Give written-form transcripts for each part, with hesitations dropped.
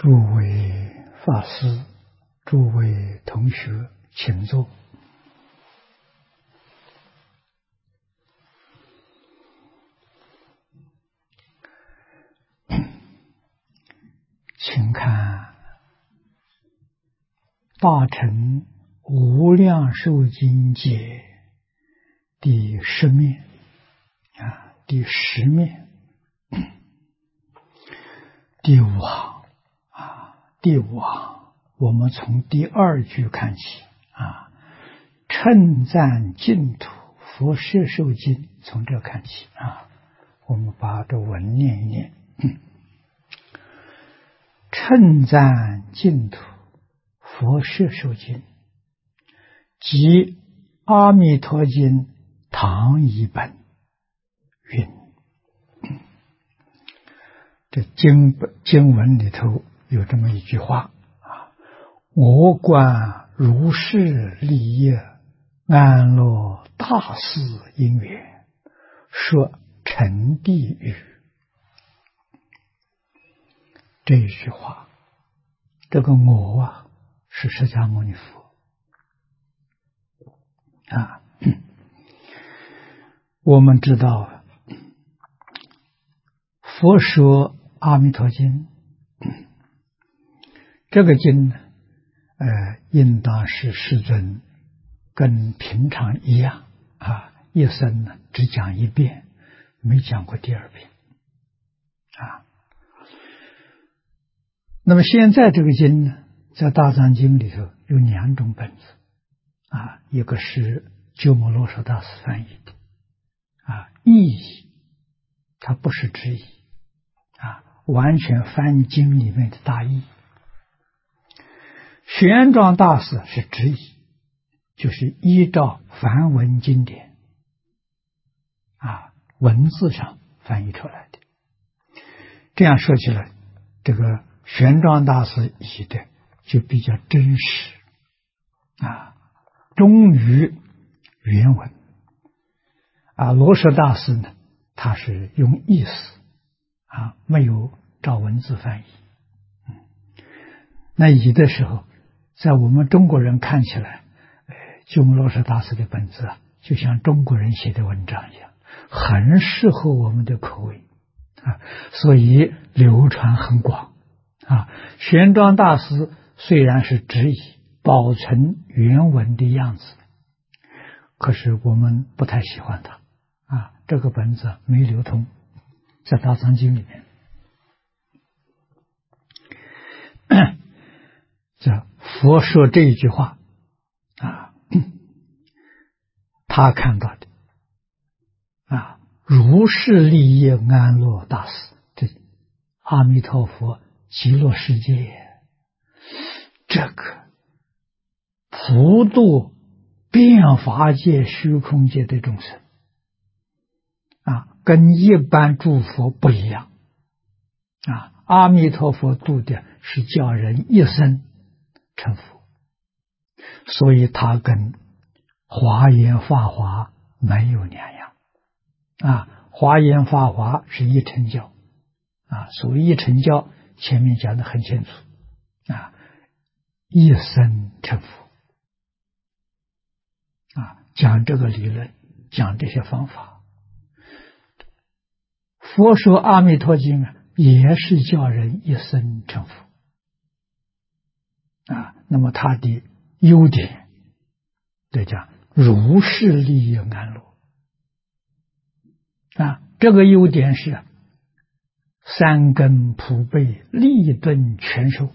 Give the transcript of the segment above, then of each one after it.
诸位法师，诸位同学，请坐。请看《大乘无量寿经解》第10面第10面第5行第5行，我们从第2句看起称赞净土佛摄受经，从这看起我们把这文念一念。称赞净土佛摄受经，即阿弥陀经唐译本云。这经文里头有这么一句话我观如是利益安乐大事因缘，说成地狱。这一句话，这个我是释迦牟尼佛我们知道佛说阿弥陀经，这个经呢应当是世尊跟平常一样一生呢只讲一遍，没讲过第2遍那么现在这个经呢，在大藏经里头有2种本子一个是鸠摩罗什大师翻译的意译，它不是直译完全翻经里面的大意。玄奘大师是直译，就是依照梵文经典文字上翻译出来的。这样说起来，这个玄奘大师译的就比较真实忠于原文罗什大师呢，他是用意思没有照文字翻译。那译的时候，在我们中国人看起来，鸠摩罗什大师的本子就像中国人写的文章一样，很适合我们的口味所以流传很广玄奘大师虽然是直译，保存原文的样子，可是我们不太喜欢它这个本子没流通在大藏经里面。这佛说这一句话他看到的如是利益安乐大事，这阿弥陀佛极乐世界这个普度遍法界虚空界的众生跟一般诸佛不一样阿弥陀佛度的是叫人一生成佛，所以他跟华严法华没有两样华严法华是一乘教所谓一乘教前面讲得很清楚一生成佛讲这个理论，讲这些方法。佛说阿弥陀经也是叫人一生成佛那么他的优点就讲如是利益安乐这个优点是三根普被，利顿全收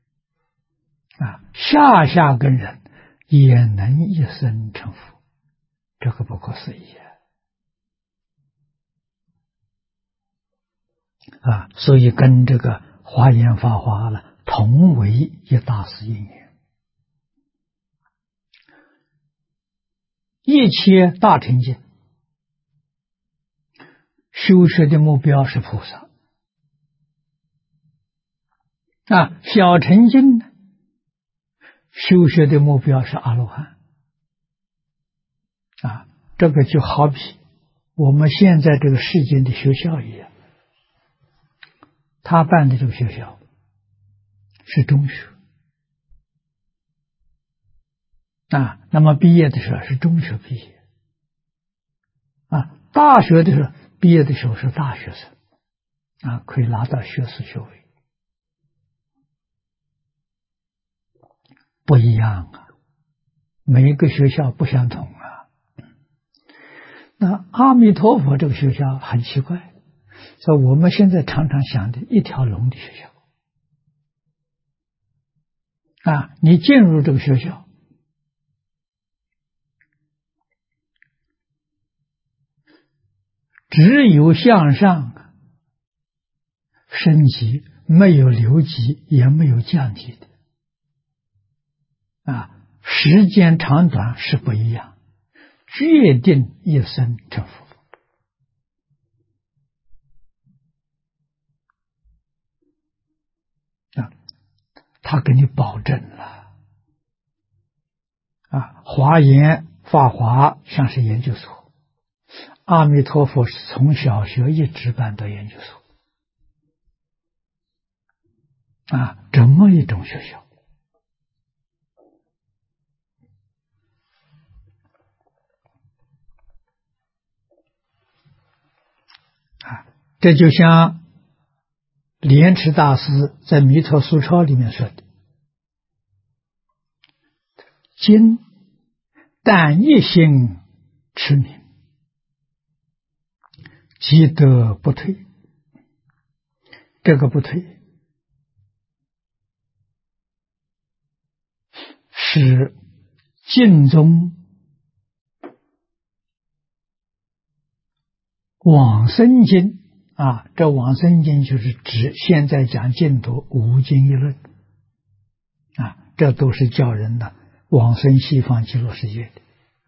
下根人也能一生成佛，这个不可思议所以跟这个华严法华同为一大事因缘。一切大乘经修学的目标是菩萨小乘经呢，修学的目标是阿罗汉这个就好比我们现在这个世间的学校一样，他办的这个学校是中学啊，那么毕业的时候是中学毕业啊，大学的时候毕业的时候是大学生啊，可以拿到学士学位，不一样啊，每一个学校不相同啊。那阿弥陀佛这个学校很奇怪，所以我们现在常常想的一条龙的学校啊，你进入这个学校，只有向上升级，没有留级，也没有降级的啊。时间长短是不一样，决定一生成佛啊，他给你保证了啊。华严法华像是研究所，阿弥陀佛是从小学一直办到研究所啊，这么一种学校啊，这就像莲池大师在《弥陀疏钞》里面说的：“今但一心持名，即得不退。”这个不退是净宗往生经啊，这往生经就是指现在讲净土无经一论啊，这都是叫人的往生西方极乐世界的，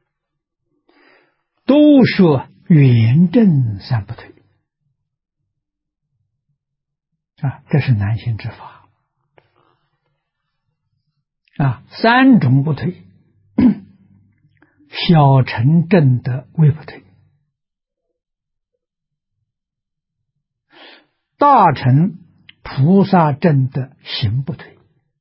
都说圆正三不退啊，这是难行之法啊，三种不退，小乘正的未不退，大乘菩萨正的行不退，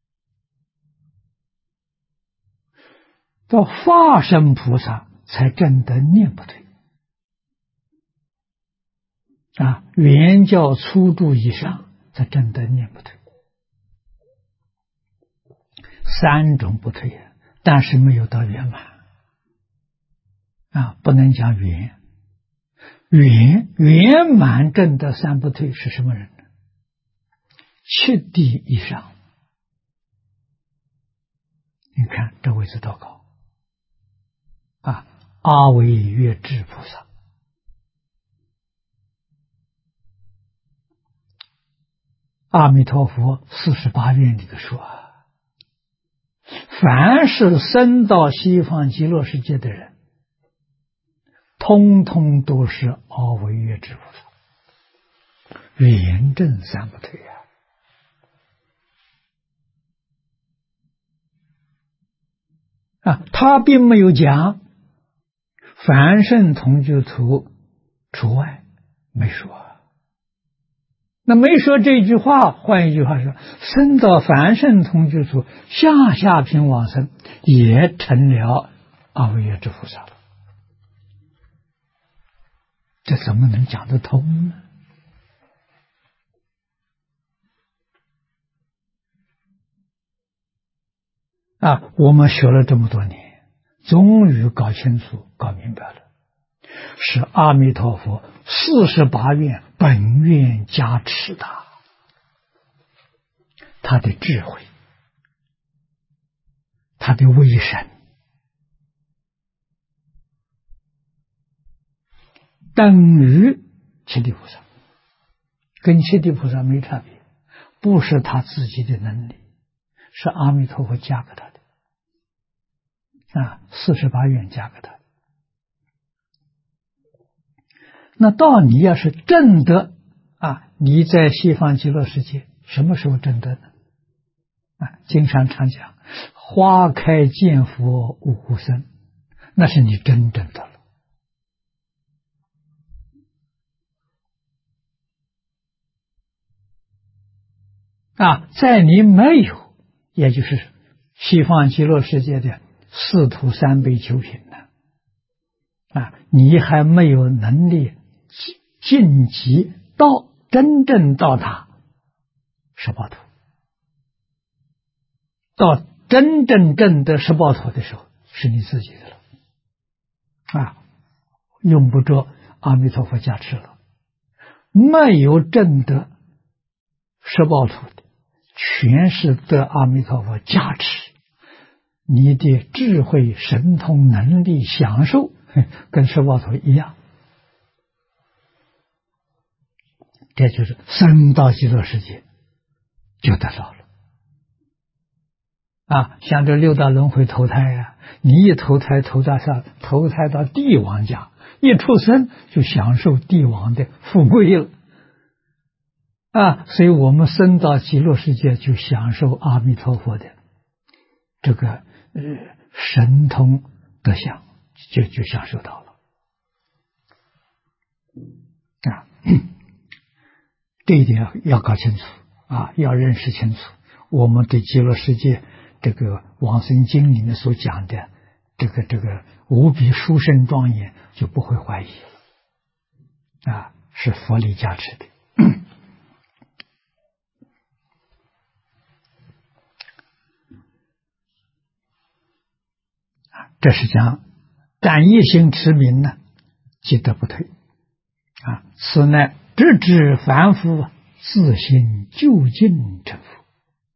到化身菩萨才证得念不退啊，圆教初住以上才证得念不退，三种不退啊，但是没有到圆满啊，不能讲圆满证得三不退是什么人呢？七地以上，你看这位置多高啊！阿惟越致菩萨，阿弥陀佛48愿里头说，凡是生到西方极乐世界的人，通通都是阿惟越致菩萨，圆正三不退啊！他并没有讲凡圣同居土除外，没说。那没说这句话，换一句话说，生到凡圣同居土下品往生，也成了阿惟越致菩萨了。这怎么能讲得通呢？啊，我们学了这么多年，终于搞清楚、搞明白了，是阿弥陀佛48愿本愿加持的，他的智慧，他的威神，等于七地菩萨，跟七地菩萨没差别，不是他自己的能力，是阿弥陀佛加给他的啊，48愿加给他的。那到你要是证得啊，你在西方极乐世界什么时候证得呢？啊，经常常讲花开见佛五湖生，那是你真正的了在你没有，也就是西方极乐世界的四土三辈九品呢，你还没有能力晋级到真正到达十报土，到真正证得十报土的时候，是你自己的了，用不着阿弥陀佛加持了。没有证得十报土的，全是得阿弥陀佛加持，你的智慧、神通、能力、享受跟十报土一样，这就是升到极乐世界就得到了。像这六道轮回投胎你一投胎投到帝王家，一出生就享受帝王的富贵了所以我们升到极乐世界就享受阿弥陀佛的这个神通德相，就享受到了这一点要搞清楚要认识清楚。我们对极乐世界这个往生经里面所讲的这个无比殊胜庄严，就不会怀疑了是佛力加持的。这是讲但一心持名呢，即得不退此乃直指凡夫自心究竟成佛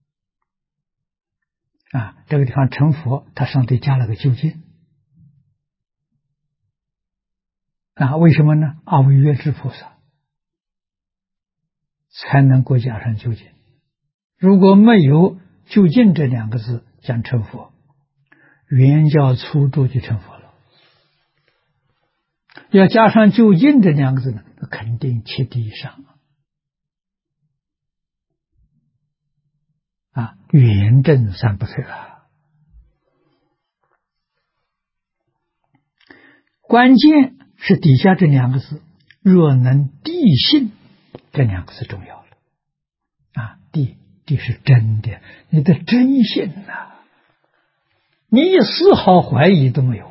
这个地方成佛，它上头加了个究竟为什么呢？阿惟越致菩萨才能够加上究竟，如果没有究竟这两个字讲成佛，圆教初住就成佛了。要加上究竟这两个字呢，肯定切地以上圆正三不退了。关键是底下这两个字，若能地信，这两个字重要了地是真的，你的真信你一丝毫怀疑都没有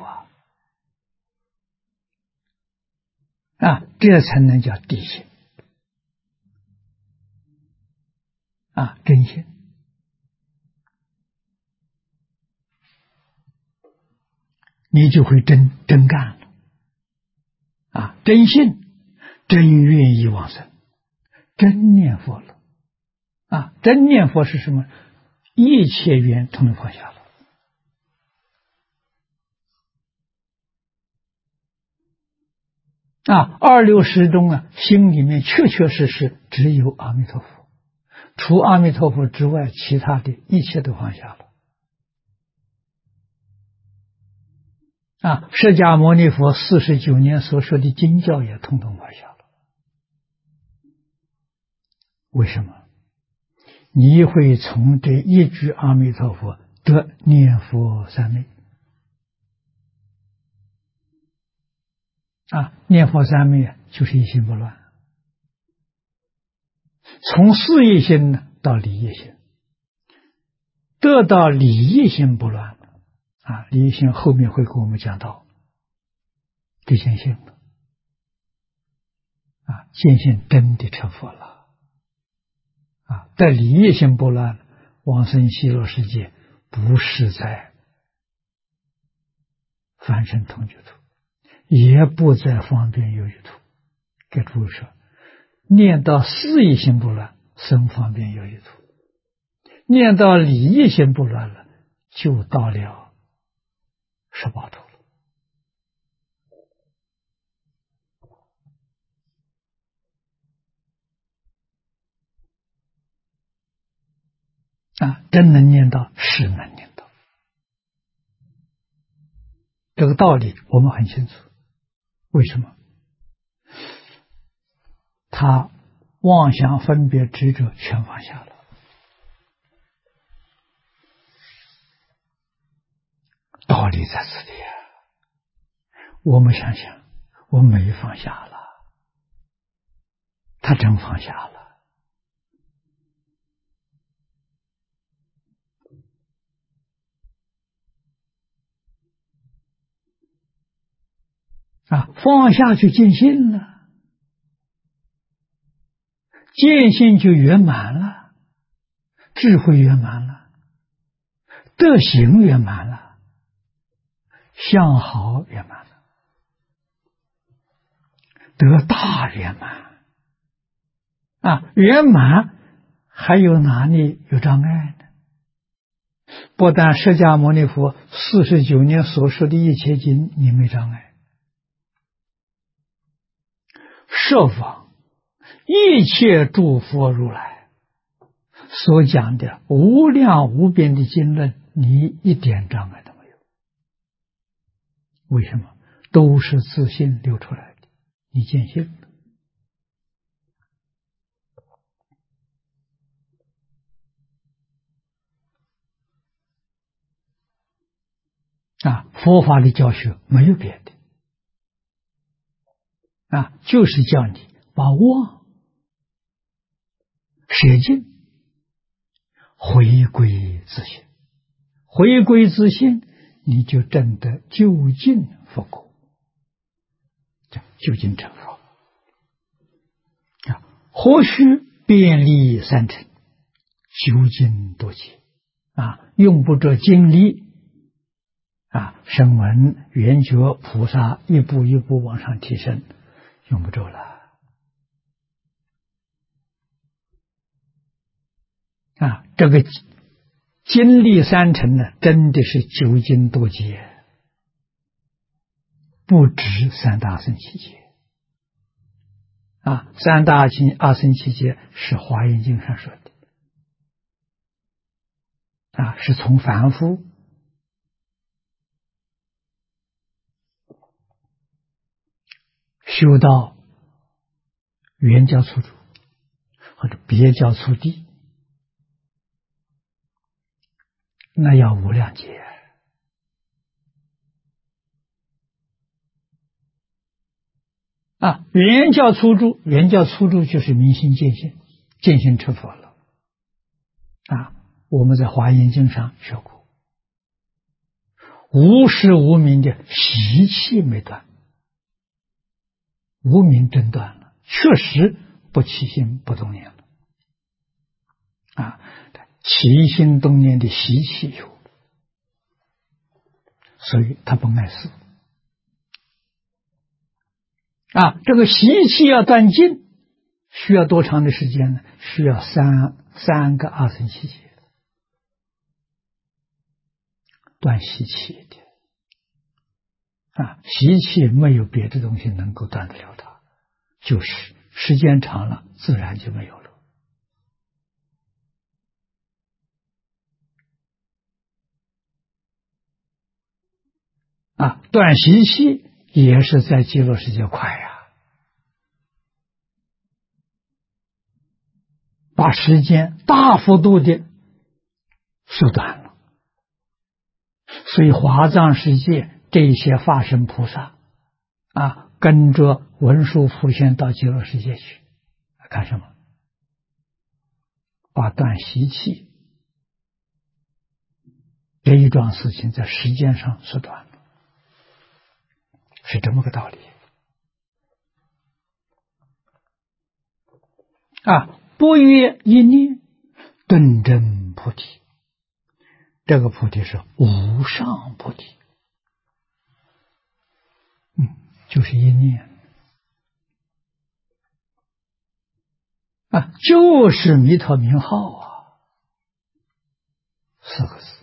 这才能叫地信真信。你就会真干了真信，真愿意往生，真念佛了真念佛是什么？一切缘统统放下了二六时中心里面确确实实只有阿弥陀佛，除阿弥陀佛之外，其他的一切都放下了释迦牟尼佛49年所说的经教也统统放下了。为什么？你会从这一句阿弥陀佛得念佛三昧念佛三昧就是一心不乱，从事业心呢到理业心，得到理业心不乱理业心后面会跟我们讲到对见性了见性真的成佛了但理业心不乱，往生极乐世界不是在凡圣同居土，也不在方便有余土。给诸位说，念到事业心不乱，生方便有余土；念到理业心不乱了，就到了十报土了。真能念到，是能念到。这个道理我们很清楚。为什么？他妄想分别执着全放下了，道理在此地我们想想，我没放下了，他真放下了放下就见性了，见性就圆满了，智慧圆满了，德行圆满了，相好圆满了，得大圆满圆满还有哪里有障碍呢？不但释迦牟尼佛49年所说的一切经你没障碍，设法一切诸佛如来所讲的无量无边的经论，你一点障碍都没有。为什么？都是自信流出来的，你见性了。佛法的教学没有别的就是叫你把妄舍尽，回归自性，回归自性，你就证得究竟佛果，究竟成佛。何须遍历三尘，究竟多劫用不着经历声闻缘觉菩萨一步一步往上提升，用不着了这个经历三尘呢，真的是究竟多劫，不止三大乘七劫三大阿僧祇劫是华严经上说的是从凡夫修到原教初住或者别教初地，那要无量劫原教初住，原教初住就是明心见性，见性成佛了我们在华严经上学过，无始无明的习气没断，无明真断了，确实不起心不动念了起心动念的习气有，所以他不碍事这个习气要断尽需要多长的时间呢？需要三个阿僧祇劫断习气的习气没有别的东西能够断得了它，就是时间长了自然就没有了断习气也是在极乐世界快把时间大幅度的缩短了。所以华藏世界这些化身菩萨跟着文殊普贤到极乐世界去干什么？把断习气这一桩事情在时间上缩短了，是这么个道理不约一念顿证菩提，这个菩提是无上菩提就是一念就是弥陀名号4个字。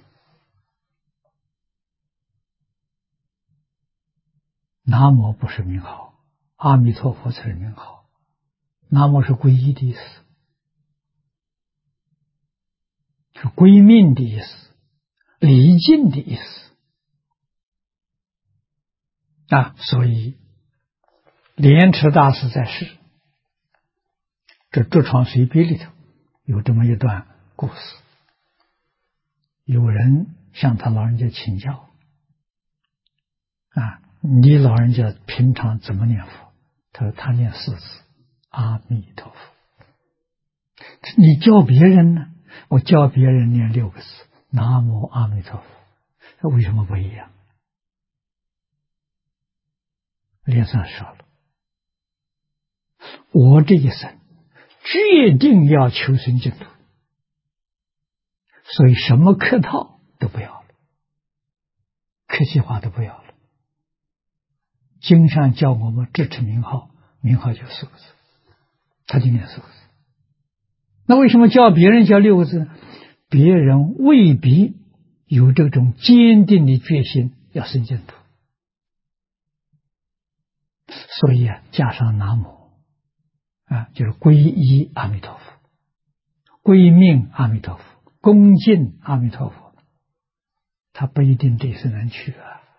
南无不是名号，阿弥陀佛才是名号。南无是皈依的意思，是归命的意思，礼敬的意思所以莲池大师在世，这《竹窗随笔》里头有这么一段故事。有人向他老人家请教你老人家平常怎么念佛？他说他念4字阿弥陀佛。你教别人呢？我教别人念6个字南无阿弥陀佛。为什么不一样脸上烧了。我这一生决定要求生净土，所以什么客套都不要了，客气话都不要了。经上叫我们支持名号，名号就4个字，他就念4个字。那为什么叫别人叫6个字呢？别人未必有这种坚定的决心要生净土，所以加上南无就是皈依阿弥陀佛，归命阿弥陀佛，恭敬阿弥陀佛，他不一定这一生能去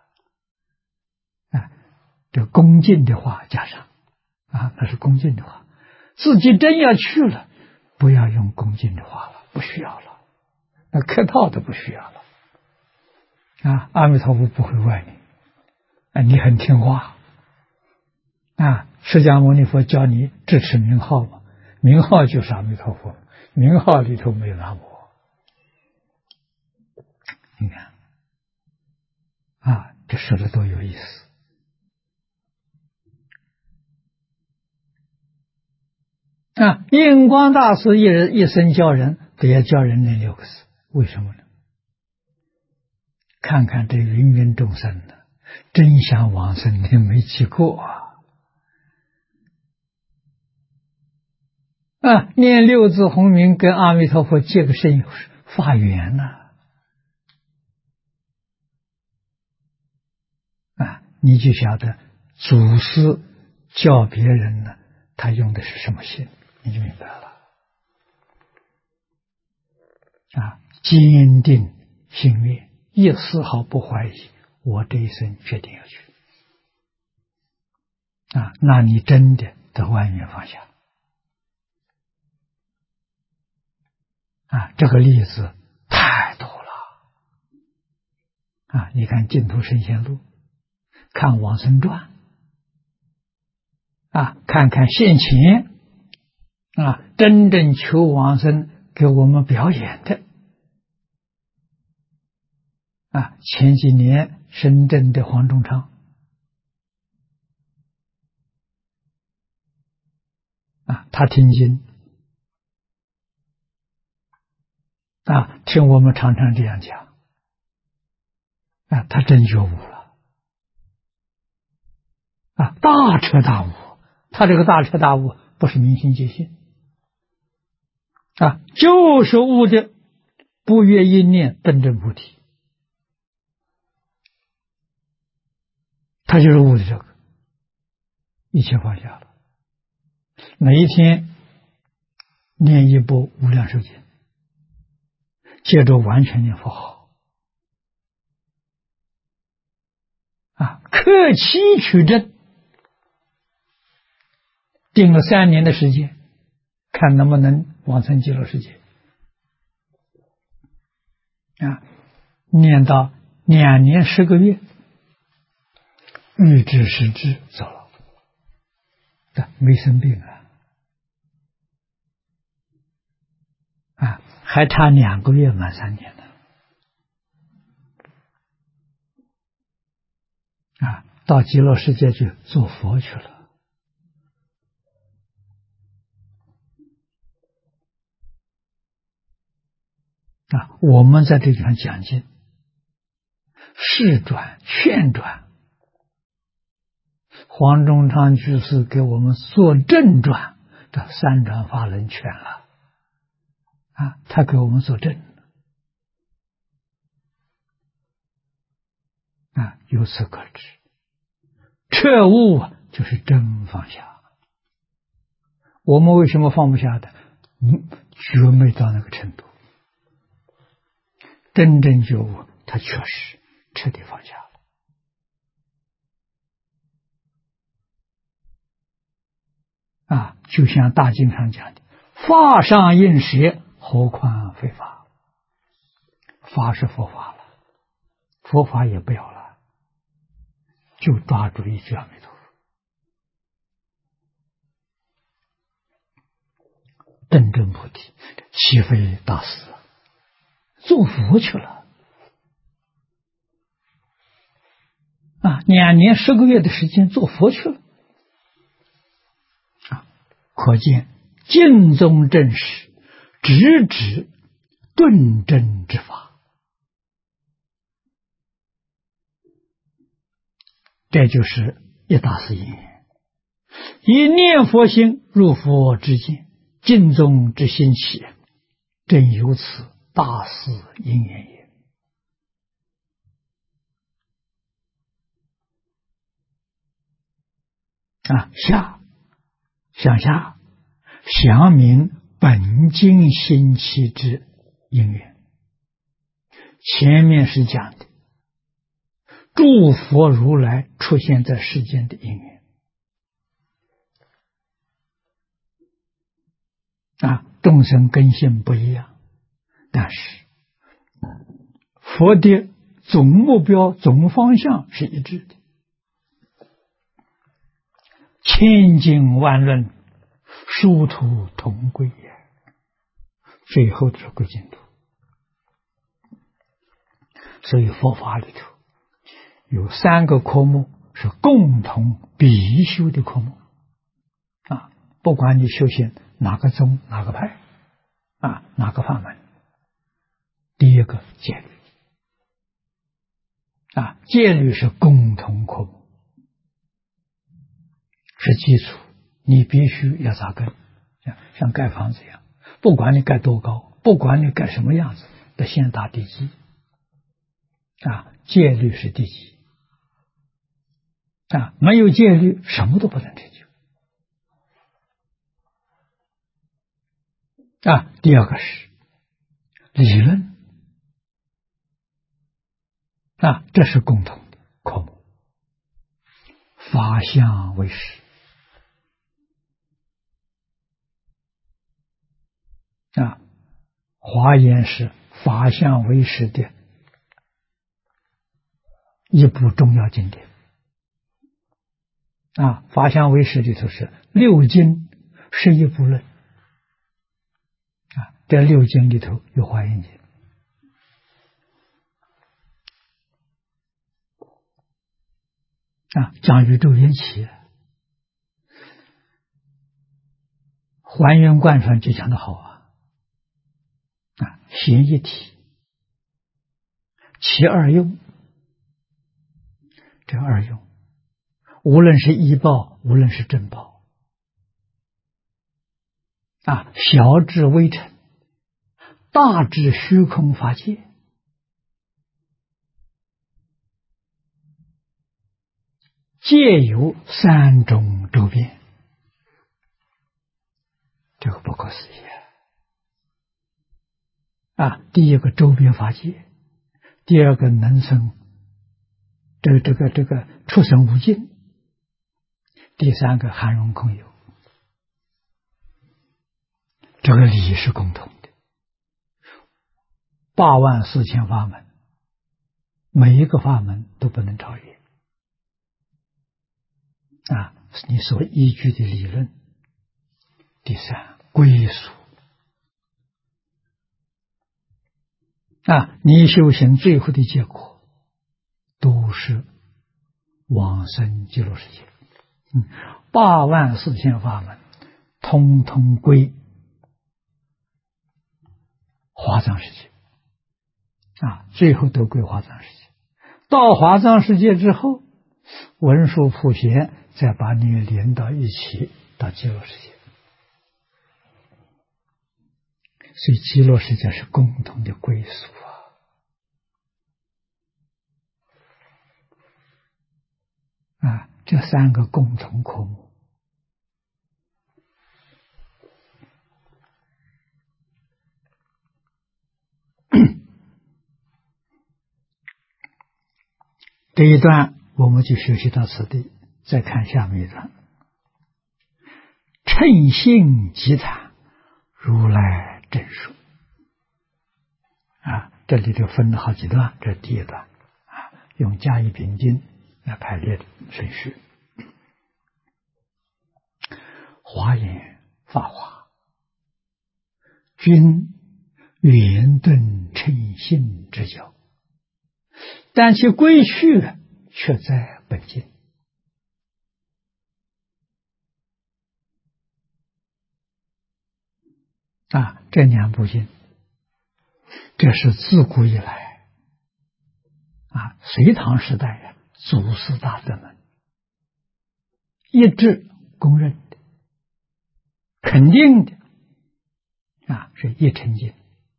这恭敬的话加上那是恭敬的话。自己真要去了，不要用恭敬的话了，不需要了，那客套都不需要了阿弥陀佛不会怪你你很听话释迦牟尼佛教你支持名号嘛，名号就是阿弥陀佛，名号里头没有南无。你看这说的多有意思印光大师一生教人都要教人念6个字，为什么呢？看看这芸芸众生真想往生的没几个念6字洪名跟阿弥陀佛借个身发缘你就晓得祖师教别人他用的是什么心，你就明白了坚定心愿，一丝毫不怀疑，我这一生决定要去那你真的得万缘放下这个例子太多了你看净土圣贤录，看往生传看看现前真正求往生给我们表演的前几年深圳的黄忠昌他听经听我们常常这样讲他真觉悟了大彻大悟。他这个大彻大悟不是明心见性就是悟的不越一念登真菩提，他就是悟的这个一切放下了。每一天念一部无量寿经，接着完全念佛号克期取证，定了3年的时间，看能不能往生极乐世界念到2年10个月，预知时至走了，没生病还差2个月满3年呢到极乐世界去做佛去了我们在这地方讲经，示转劝转，黄忠昌居士给我们做正转，这3转法轮全了他给我们做正由此可知，彻悟就是真放下。我们为什么放不下的？觉没到那个程度。真正觉悟，他确实彻底放下了就像大经上讲的，法上应舍，何况非法。法是佛法了，佛法也不要了，就抓住一句阿弥陀佛，登真菩提，岂非大事做佛去了 2年10个月的时间做佛去了可见净宗正实直指顿正之法，这就是一大事因缘。以念佛心入佛之见，净宗之心起，正由此大事因缘也。向下详明本经心起之因缘。前面是讲的诸佛如来出现在世间的因缘众生根性不一样，但是佛的总目标总方向是一致的。千经万论，殊途同归也。最后的是归净土。所以佛法里头有3个科目是共同必修的科目不管你修行哪个宗哪个派哪个法门。第一个戒律戒律是共同科目，是基础，你必须要扎根，像盖房子一样，不管你盖多高，不管你盖什么样子，得先打地基戒律是地基没有戒律什么都不能成就第二个是理论这是共同的科目。法相为实华严是法相为实的一部重要经典法相为实里头是6经11部论这6经里头有华严经讲宇宙缘起还原贯穿就讲得好显一体其二用，这二用无论是依报无论是正报小至微尘大至虚空法界皆有3种周边，这个不可思议第一个周边法界，第二个能生这个出生无尽，第3个含容空有，这个理是共同的。84000法门，每一个法门都不能超越你所依据的理论。第3，归属你修行最后的结果都是往生极乐世界。84000法门通通归华藏世界最后都归华藏世界。到华藏世界之后，文殊普贤再把你连到一起到极乐世界。所以极乐世界是共同的归属这3个共同科目这一段我们就学习到此地，再看下面一段。称性即谈，如来正说这里就分了好几段，这是第一段用甲乙丙丁来排列的顺序。华严法华均圆顿称性之教，但其归去却在本经。这两部经，这是自古以来隋唐时代祖师大德们一致公认的、肯定的是一乘经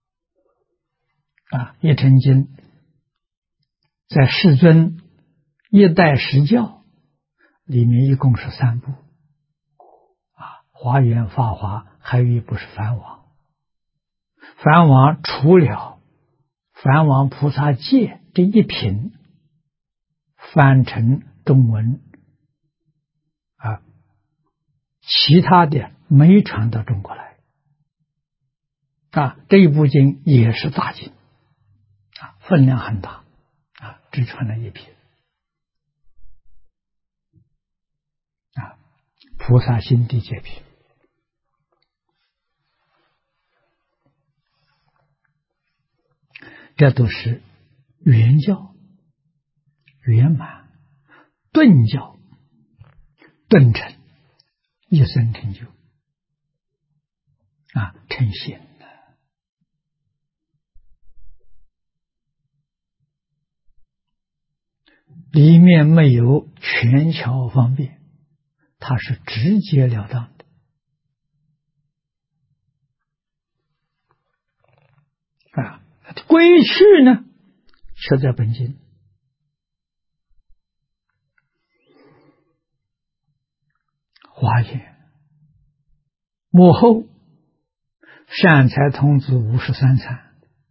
一乘经在世尊一代十教里面一共是3部华严、法华，还有一部是梵王。梵王除了梵王菩萨戒这一品翻成中文其他的没传到中国来这一部经也是大经分量很大只传了一品菩萨心地戒品。这都是圆教、圆满、顿教、顿成、一生成就成仙了。里面没有权巧方便，它是直截了当的归去呢，却在本经。华严幕后善财童子53参，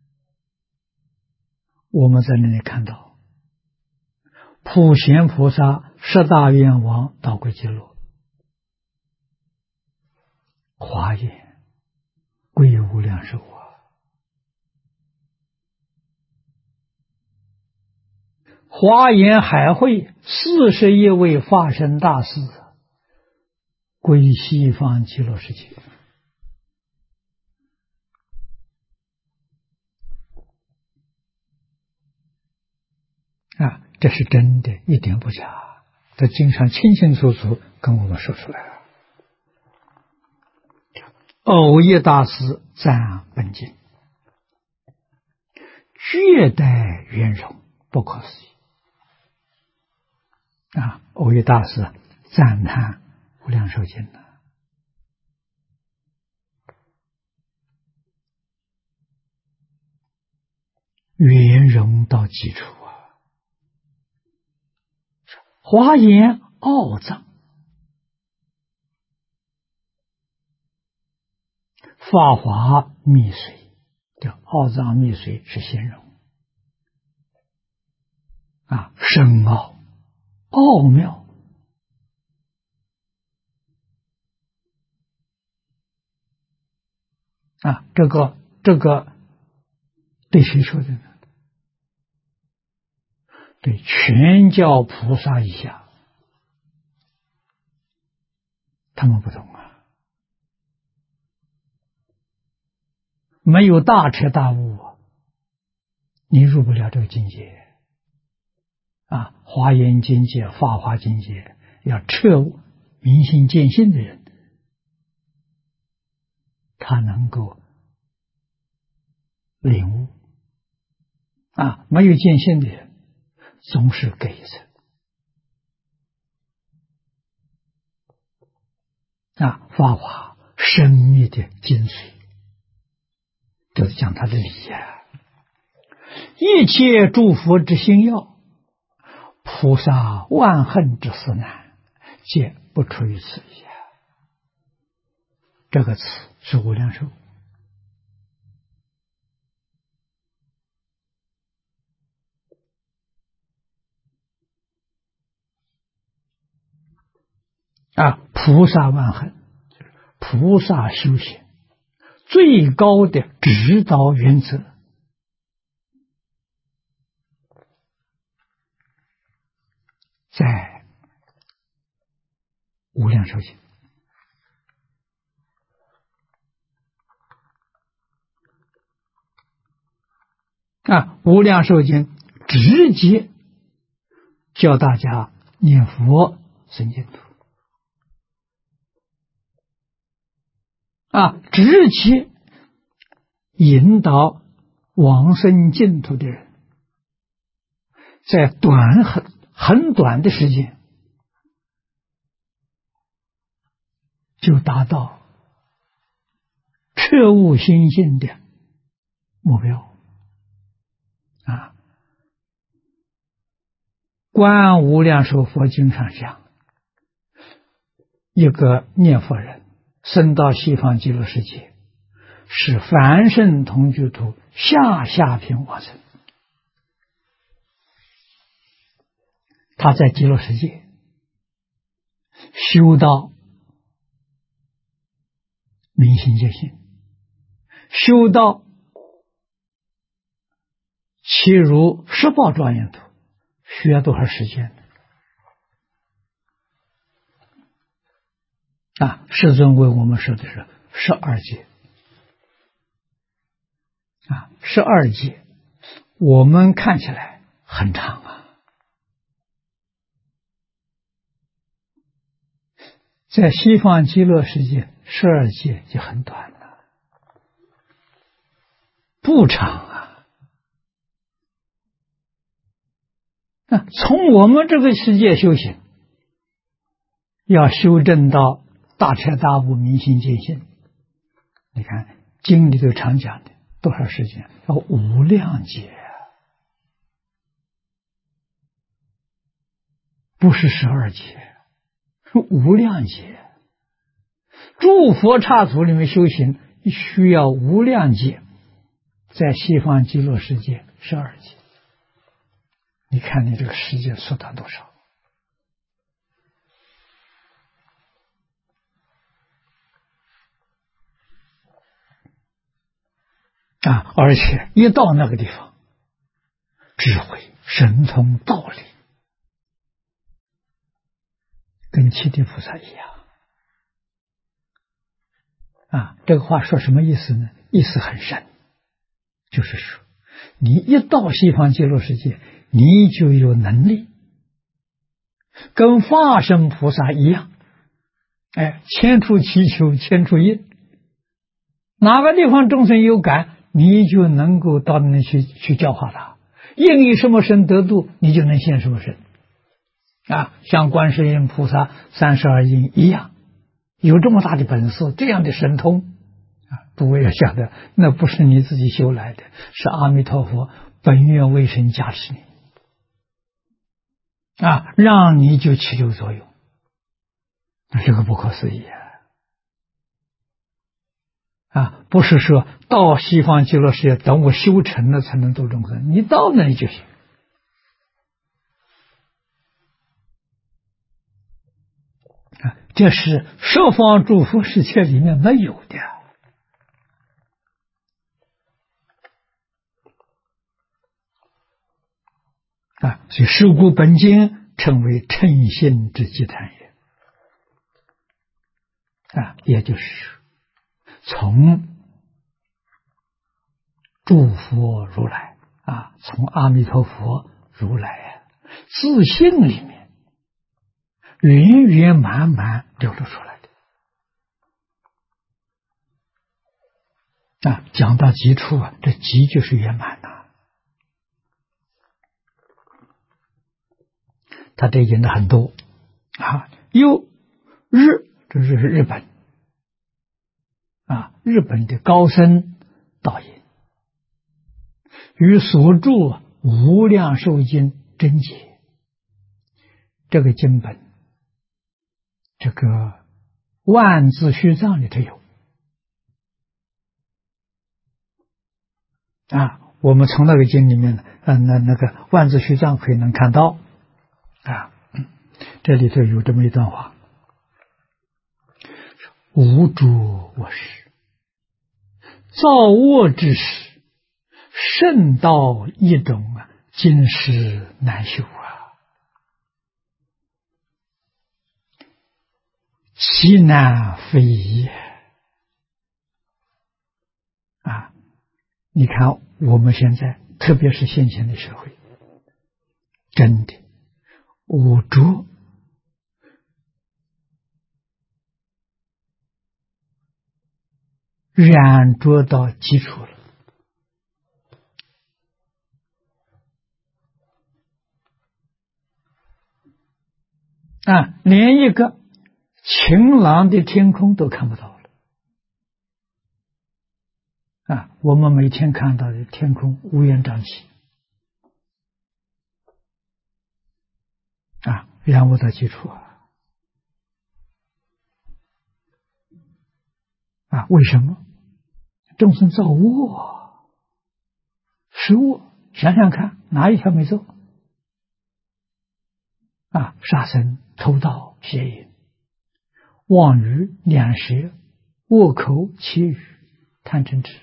我们在那里看到普贤菩萨10大愿王到归极乐，华严归无量寿华严海会41位化身大士归西方极乐世界这是真的，一点不假，这经上清清楚楚跟我们说出来了。藕益大师赞本经绝代圆融，不可思议藕益大师赞叹无量寿经圆融到极处华严奥藏，法华密髓，这奥藏密髓是形容深奥奥妙这个对谁说的呢？对全教菩萨以下，他们不懂没有大彻大悟你入不了这个境界华严境界、法华境界，要彻悟明心见性的人，他能够领悟没有见性的人总是隔一层法华神秘的精髓，就是讲他的理一切诸佛之心要，菩萨万恨之思难，皆不出于此也。这个词是无量寿菩萨万恨，菩萨修行最高的指导原则，在无量寿经无量寿经直接教大家念佛生净土直接引导往生净土的人，在很短的时间就达到彻悟心性的目标观无量寿佛经上讲，一个念佛人生到西方极乐世界，是凡圣同居土下品往生。他在极乐世界修到明心见性，修到其如十报庄严土，需要多少时间世尊为我们说的是12劫12劫，我们看起来很长在西方极乐世界12劫就很短了，不长从我们这个世界修行，要修正到大彻大悟明心见性，你看经里头常讲的多少时间？要无量劫不是12劫，是无量劫。诸佛刹土里面修行需要无量劫，在西方极乐世界12劫，你看你这个时间缩短多少而且一到那个地方，智慧神通道理跟七地菩萨一样这个话说什么意思呢？意思很深，就是说你一到西方极乐世界，你就有能力跟化身菩萨一样，千处祈求千处应，哪个地方众生有感，你就能够到那里去教化他，应以什么身得度，你就能现什么身像观世音菩萨32应一样，有这么大的本事，这样的神通诸位要晓得，那不是你自己修来的，是阿弥陀佛本愿威神加持你让你就起有作用，这个不可思议不是说到西方极乐世界等我修成了才能度众生，你到那里就行这是十方诸佛世界里面没有的所以受故本经称为称心之积谈也也就是从诸佛如来从阿弥陀佛如来自性里面圆圆满满流露出来的讲到极处这极就是圆满他这引的很多又这是日本日本的高僧道引与所著无量寿经真解，这个经本这个万字虚藏里头有我们从那个经里面那个万字虚藏可以能看到这里头有这么一段话：无诸我识，造恶之时，圣道一种今世难修其难非也你看我们现在特别是现前的社会，真的五浊染浊到基础了连一个晴朗的天空都看不到了我们每天看到的天空乌烟瘴气染污到基础为什么众生造恶是恶？想想看，哪一条没做杀生、偷盗、邪淫、妄语、两舌、恶口、绮语、贪嗔痴。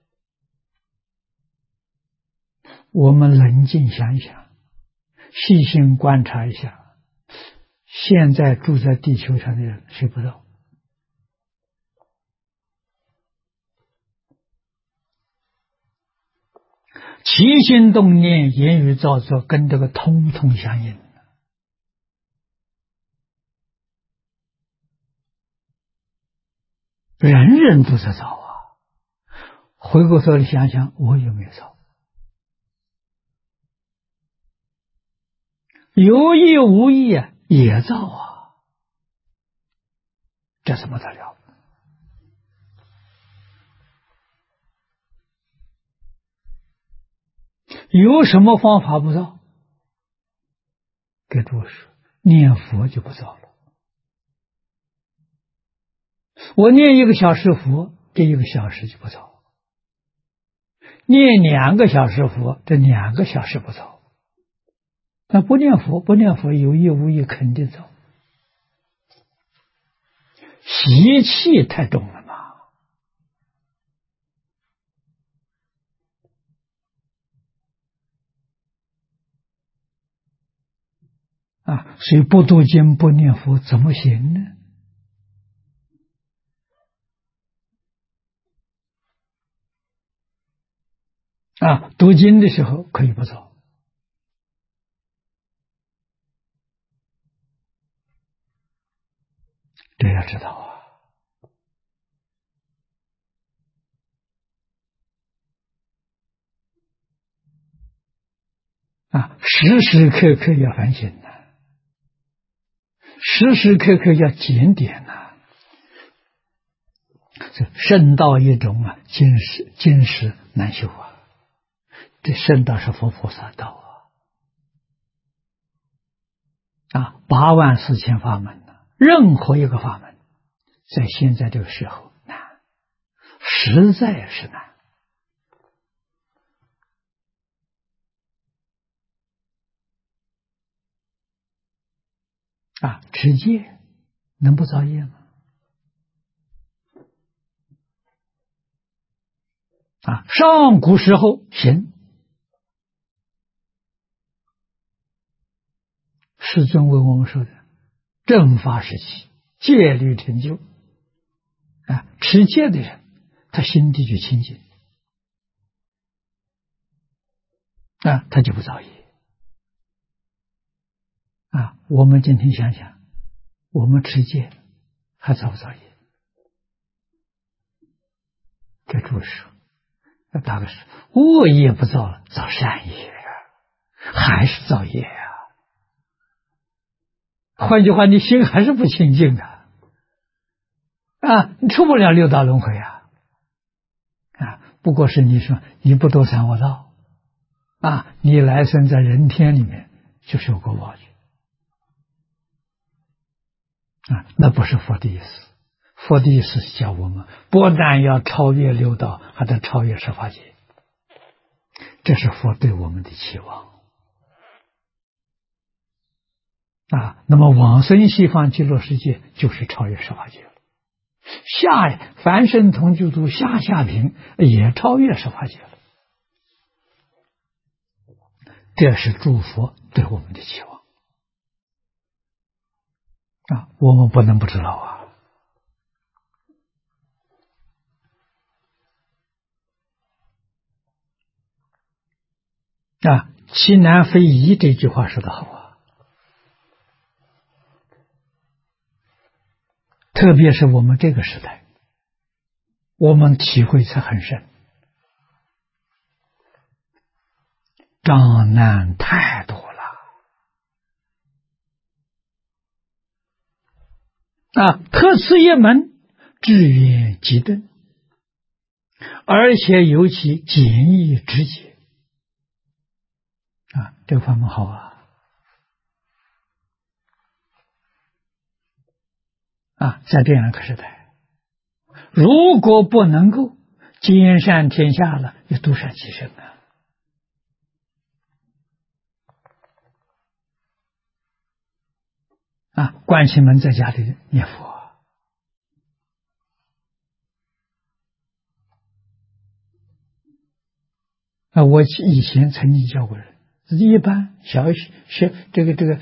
我们冷静想一想，细心观察一下，现在住在地球上的人谁不知道？起心动念、言语造作，跟这个通通相应。人人都在造回过头来想想，我有没有造？有意无意也造这怎么得了？有什么方法不造？给诸位说，念佛就不造了。我念1个小时佛，这1个小时就不造；念2个小时佛，这2个小时不造。那不念佛，有意无意肯定造。习气太重了嘛。所以不读经不念佛怎么行呢？读经的时候可以不造，这要知道时时刻刻要反省时时刻刻要检点圣道一种今世难修这圣道是佛菩萨道84000法门任何一个法门在现在这个时候难，实在是难持戒能不造业吗？上古时候行，世尊为我们说的正法时期戒律成就持戒的人他心地就清净他就不造业我们今天想想，我们持戒还造不造业？给诸位说，大概是恶业不造了，造善业还是造业换句话，你心还是不清净的你出不了六道轮回不过是你说你不堕三恶道你来生在人天里面就受过报去那不是佛的意思。佛的意思是叫我们不但要超越六道，还得超越十法界，这是佛对我们的期望那么往生西方极乐世界就是超越十法界了。凡圣同居土下品也超越十法界了，这是诸佛对我们的期望我们不能不知道其南非夷这句话说得好特别是我们这个时代，我们体会才很深。障难太多了特此一门，志远极顿，而且尤其简易直接这个法门好在这样一个时代，如果不能够兼善天下了，要独善其身关起门在家里念佛我以前曾经教过人，一般小学这个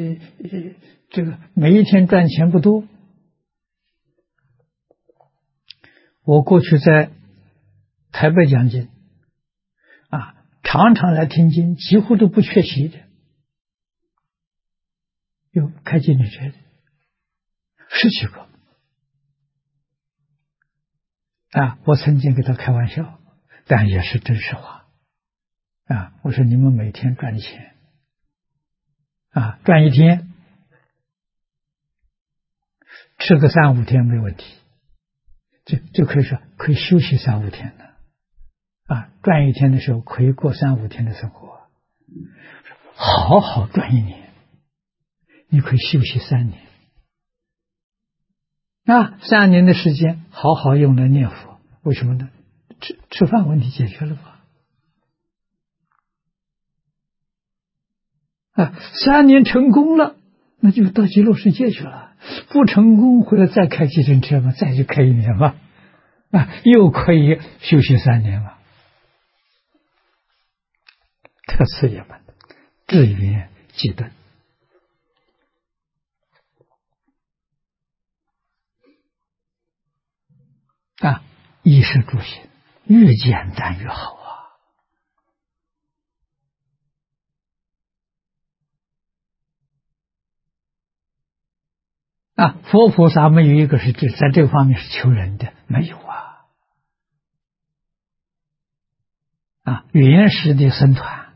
每一天赚钱不多。我过去在台北讲经常常来听经，几乎都不缺席的。有开经理车的10几个我曾经给他开玩笑，但也是真实话我说你们每天赚钱赚一天吃个3、5天没问题，就可以说可以休息3、5天的赚一天的时候可以过3、5天的生活，好好赚1年，你可以休息3年3年的时间好好用来念佛，为什么呢？吃饭问题解决了吧3年成功了，那就到极乐世界去了。不成功回来再开计程车嘛，再去开1年嘛又可以休息3年了。特此也门，志远极顿衣食住行越简单越好佛菩萨没有一个是在这个方面是求人的，没有原始的僧团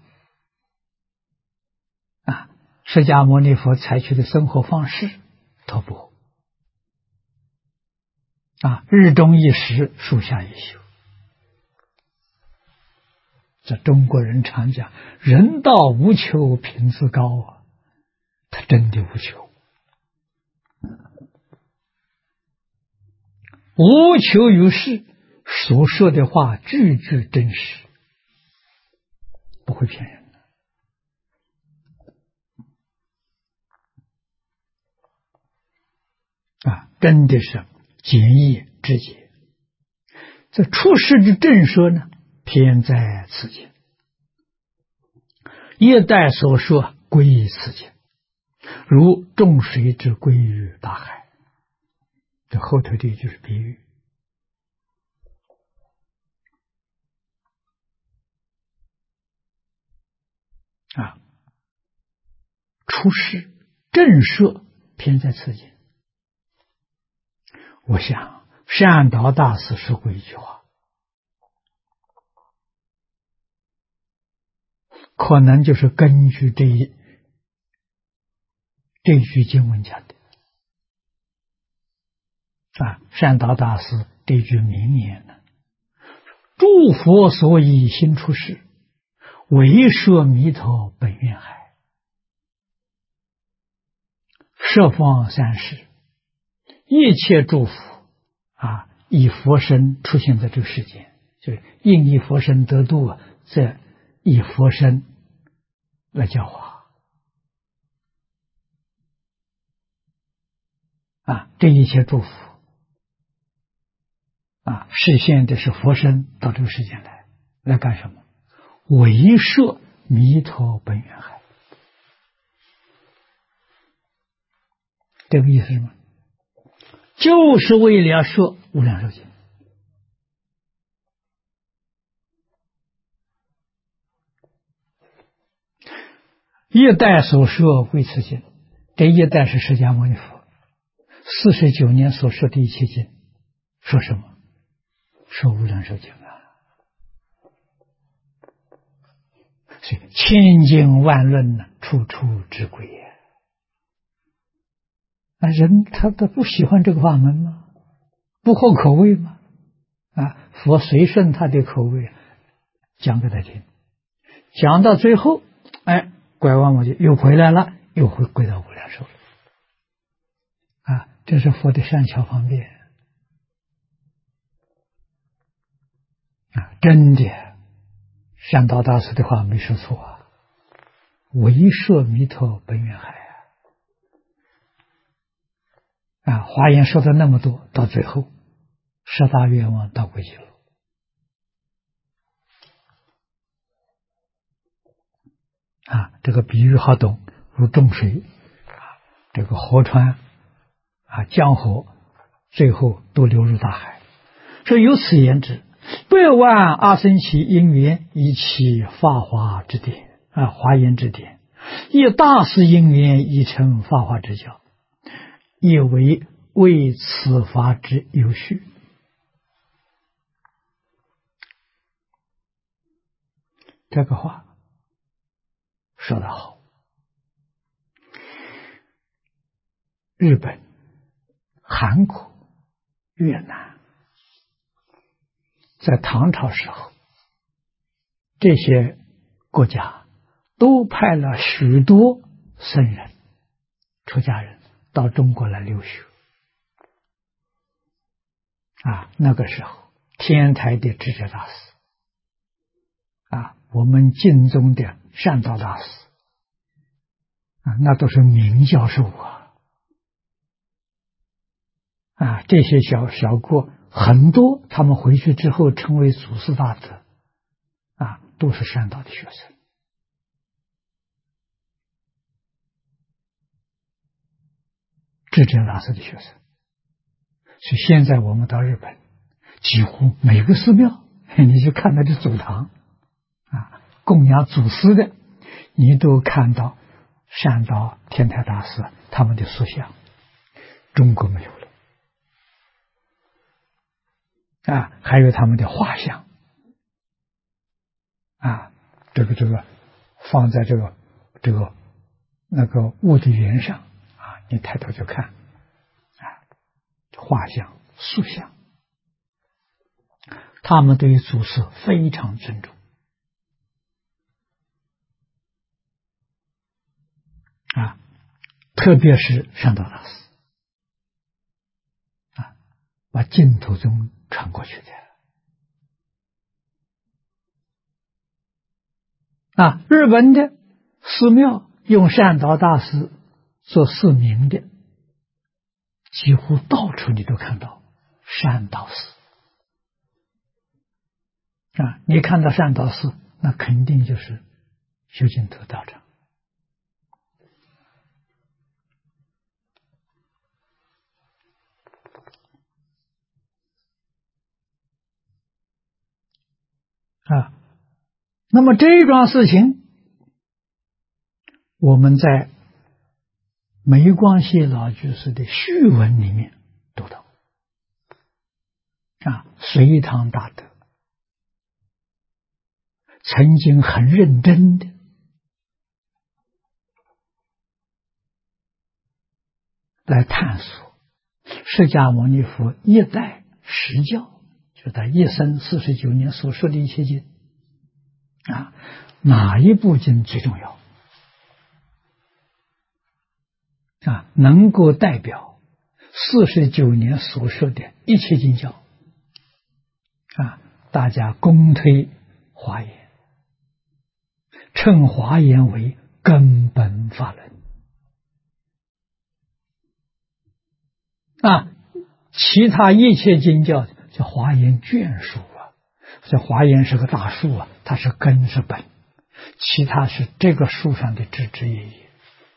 释迦牟尼佛采取的生活方式都不日中一时，树下一宿。这中国人常讲人道无求，品自高他真的无求，无求于事，所说的话句句真实，不会骗人真的是简易直接。这出世之正说呢，偏在此间，一代所说归于此间，如众水之归于大海。这后头这就是比喻出世正说偏在此间。我想善导大师说过一句话，可能就是根据这句经文讲的善导大师这句名言呢，诸佛所以心出世，为摄弥陀本愿海，十方三世一切诸佛以佛身出现在这个世间，就是应以佛身得度这以佛身来教化这一切诸佛实现的是佛身到这个世间来干什么？为摄弥陀本愿海，这个意思是什么？就是为了说无量寿经。一代所说归此经，这一代是释迦牟尼佛， 49年所说的一切经，说什么？说无量寿经啊！所以千经万论呢，处处之归也。啊，人他不喜欢这个法门吗？不合口味吗？啊，佛随顺他的口味，讲给他听，讲到最后，哎，拐弯抹角又回来了，又会归到无量寿了。啊，这是佛的善巧方便啊！真的，善导大师的话没说错啊，唯摄弥陀本愿海啊！华严说的那么多，到最后十大愿望到归极乐啊！这个比喻好懂，如众水啊，这个河川啊，江河最后都流入大海。说由此言之，百万阿僧祇因缘以起法华之典啊，华严之典，以大师因缘以成法华之教，也为此法之有序。这个话说得好。日本、韩国、越南在唐朝时候，这些国家都派了许多僧人、出家人到中国来留学啊。那个时候，天台的智者大师啊，我们净宗的善导大师啊，那都是名教授啊，这些小国很多，他们回去之后成为祖师大德啊，都是善导的学生。智者大师的学生。所以现在我们到日本，几乎每个寺庙，你去看那的祖堂啊，供养祖师的，你都看到善导、天台大师他们的塑像。中国没有了啊，还有他们的画像啊，这个放在这个那个物的圆上啊，你抬头就看啊，画像、塑像，他们对于祖师非常尊重啊，特别是善导大师啊，把净土宗传过去的啊，日本的寺庙用善导大师做寺名的，几乎到处你都看到善导寺啊，你看到善导寺，那肯定就是修净土道场啊。那么这一桩事情，我们在梅光系老居士的序文里面读到啊，隋唐大德曾经很认真的来探索释迦牟尼佛一代实教，就他一生49年所说的一切经啊，哪一部经最重要啊？能够代表49年所说的一切经教啊？大家公推华严，称华严为根本法轮啊，其他一切经教叫华严眷属啊，这华严是个大树啊，它是根是本，其他是这个树上的枝枝叶叶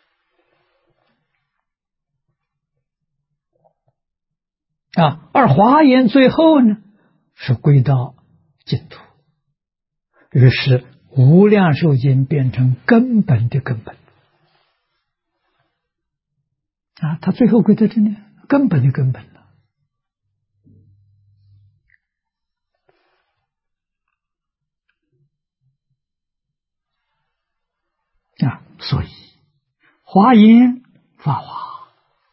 啊，而华严最后呢是归到净土，于是无量寿经变成根本的根本啊，它最后归到这里， 根本的根本了啊！所以华严、法华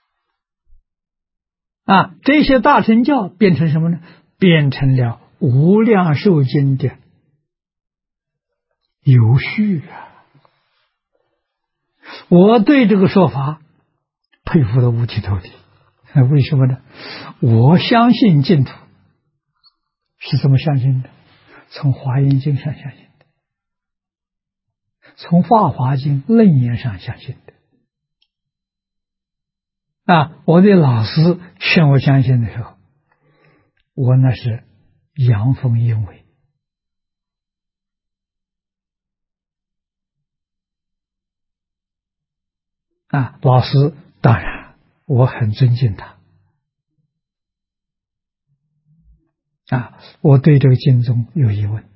啊，这些大乘教变成什么呢？变成了无量寿经的有序啊！我对这个说法佩服得五体投地。为什么呢？我相信净土是怎么相信的？从华严经上相信的，从法华经楞严上相信的啊！我的老师劝我相信的时候，我那是阳奉阴违啊！老师当然我很尊敬他啊！我对这个经宗有疑问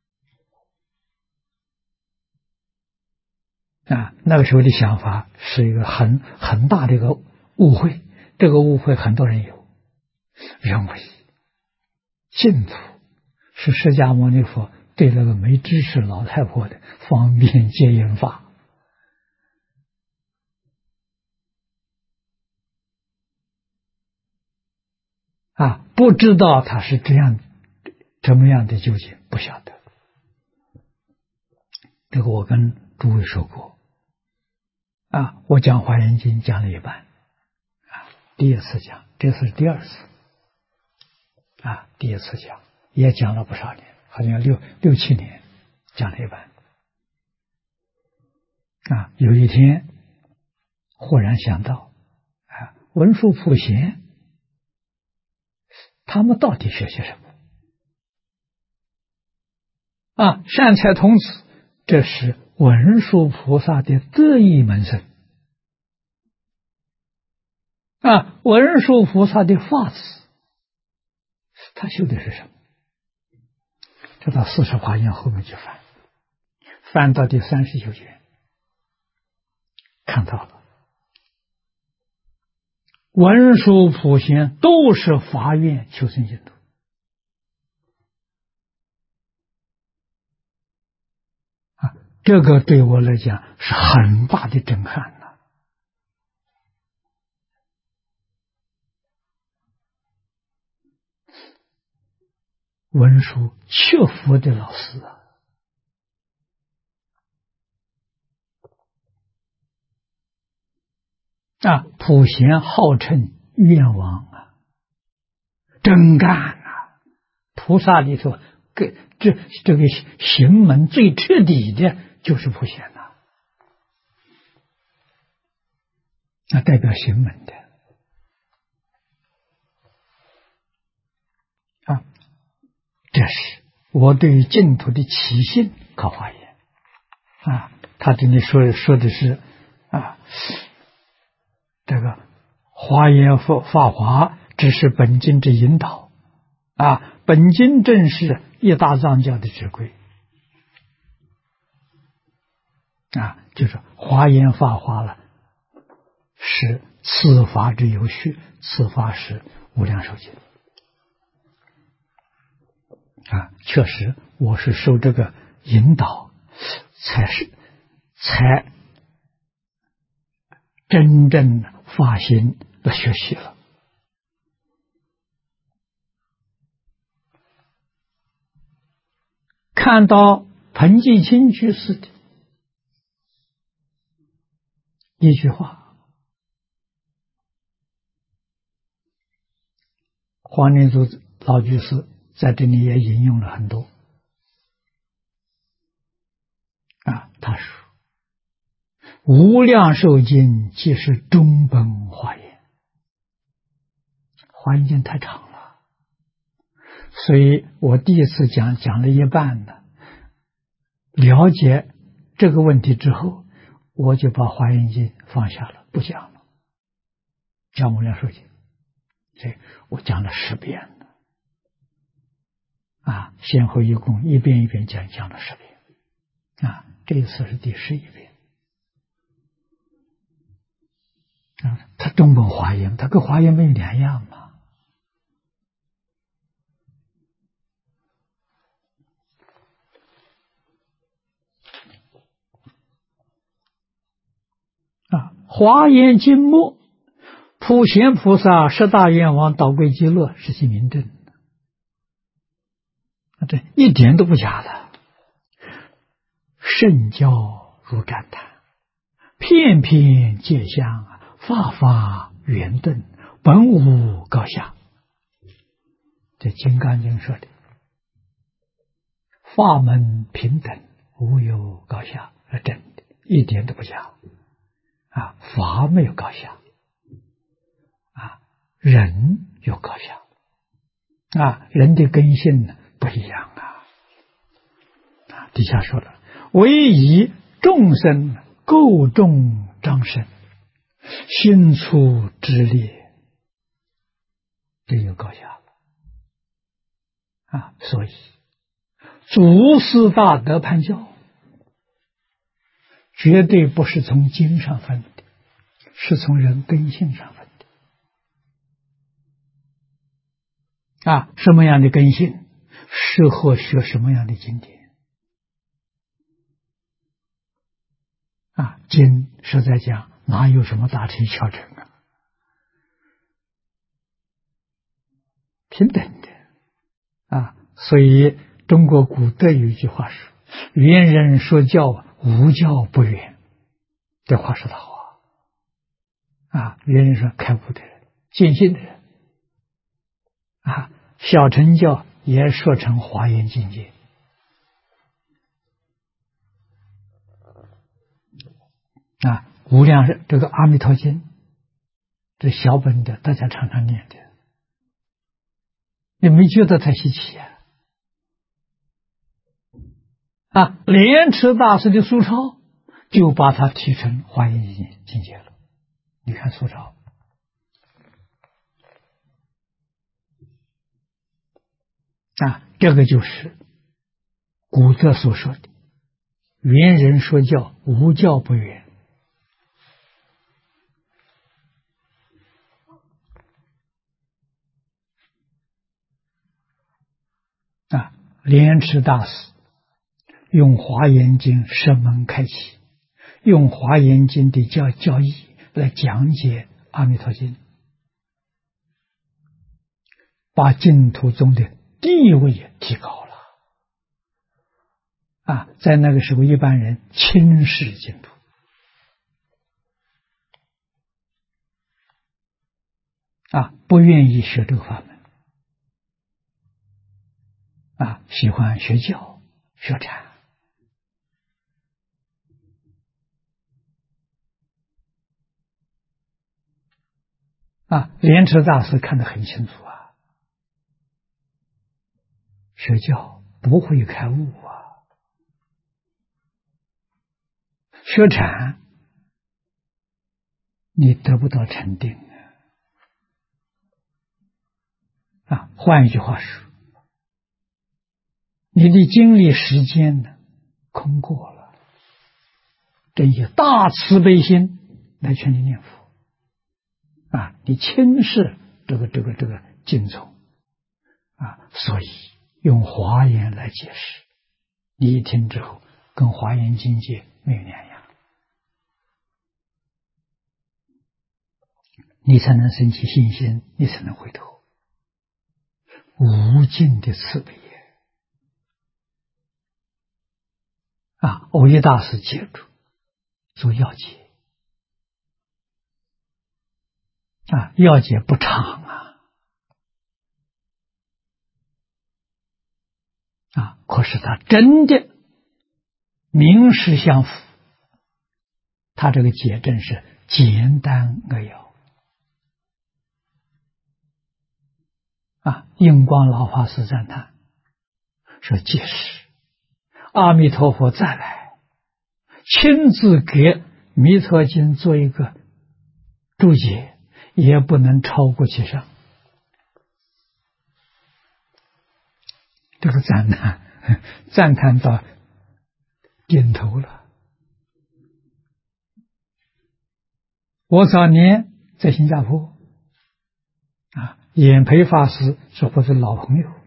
啊！那个时候的想法是一个很大的一个误会，这个误会很多人有，认为净土是释迦牟尼佛对那个没知识老太婆的方便接引法啊！不知道他是怎么样的究竟，不晓得。这个我跟诸位说过啊，我讲华严经讲了一半啊，第一次讲，这次是第二次啊，第一次讲也讲了不少年，好像六七年讲了一半啊。有一天忽然想到啊，文殊普贤他们到底学些什么啊？善财童子这是文殊菩萨的得意门生啊，文殊菩萨的法子，他修的是什么？这到四十华严后面去翻到第39卷，看到了文殊普贤都是发愿求生净土啊，这个对我来讲是很大的震撼呐！文殊学佛的老师啊，普贤号称愿王啊，真干啊！菩萨里头，这个行门最彻底的就是普贤呐，那代表行门的啊。这是我对于净土的起信考华严啊，他这里说的是啊，这个华严法华只是本经之引导啊，本经正是一大藏教的指归啊，就是华严法华了，是此法之有序，此法是无量寿经啊，确实我是受这个引导，才真正发心的学习了。看到彭继清居士的一句话，黄念祖老居士在这里也引用了很多啊，他说无量寿经即是中本华严，华严经太长了，所以我第一次讲了一半呢，了解这个问题之后，我就把华严经放下了，不讲了，讲无量寿经，所以我讲了10遍了啊，先后一共一遍一遍讲了10遍啊，这一次是第11遍他中本华严，他跟华严没有两样嘛。华严经末，普贤菩萨十大愿王导归极乐，是其明证。这一点都不假的。圣教如赞叹，片片皆香，法法圆顿，本无高下。这《金刚经》说的，法门平等，无有高下，是真的，一点都不假。法没有高下，人有高下，人的根性呢不一样底下说了，唯以众生构众张身，心出之烈，这有高下所以祖师大德判教，绝对不是从经上分的，是从人根性上分的。什么样的根性适合学什么样的经典经实在讲哪有什么大乘小乘平等的所以中国古德有一句话说，圆人说教，无教不圆。这话说得好圆人说开悟的人，见性的人小乘教也说成华严境界无量这个阿弥陀经，这小本的大家常常念的，你没觉得太稀奇莲池大师的苏超就把它提成华严境界了。你看苏超这个就是古德所说的圆人说教，无教不圆。莲池大师用华严经声门开启，用华严经的教义来讲解阿弥陀经，把净土宗的地位提高了在那个时候一般人轻视净土不愿意学这个法门喜欢学教学禅莲池大师看得很清楚学教不会开悟学禅你得不到禅定换一句话说，你的精力时间呢空过了，真有大慈悲心来劝你念佛你轻视这个经丛所以用华严来解释，你一听之后跟华严境界没有两样，你才能升起信心，你才能回头。无尽的慈悲藕益大师接住做要解要解不长可是他真的名实相符，他这个解真是简单扼要印光老法师赞叹说，即使阿弥陀佛再来亲自给《弥陀经》做一个注解，也不能超过其上。这个赞叹到点头了。我早年在新加坡演培法师是我的老朋友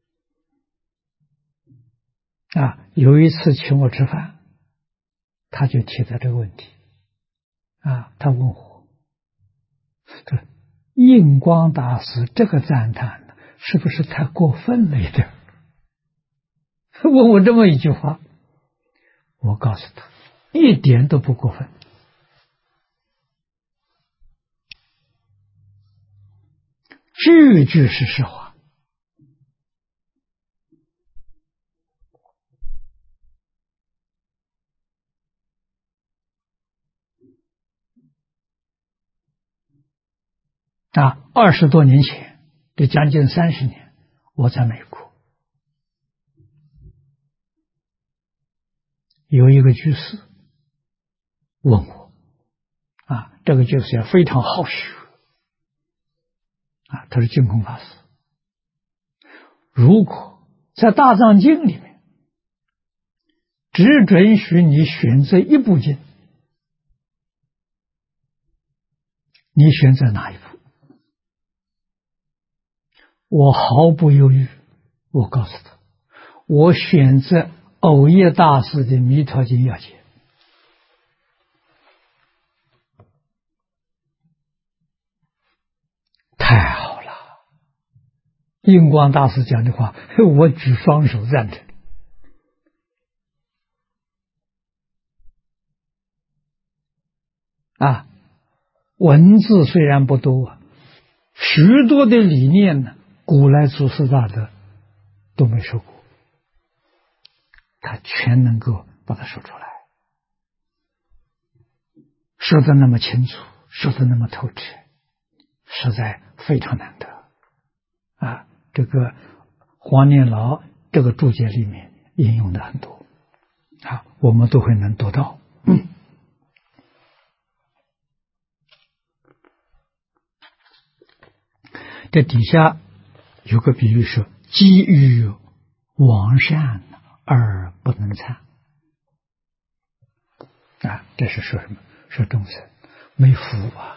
有一次请我吃饭，他就提到这个问题他问我，这印光大师这个赞叹是不是太过分了一点？问我这么一句话，我告诉他一点都不过分。句句是实话。20多年前，这将近30年，我在美国，有一个居士问我这个居士也非常好学他是净空法师，如果在大藏经里面只准许你选择一部经，你选择哪一部？我毫不犹豫，我告诉他，我选择藕叶大师的《弥陀经要解》。太好了，印光大师讲的话，我举双手赞成。文字虽然不多许多的理念呢，古来祖师大德都没说过，他全能够把它说出来，说得那么清楚，说得那么透彻，实在非常难得这个黄念老这个注解里面引用的很多我们都会能读到。这底下有个比喻说，机遇往善而不能参这是说什么？说众生没福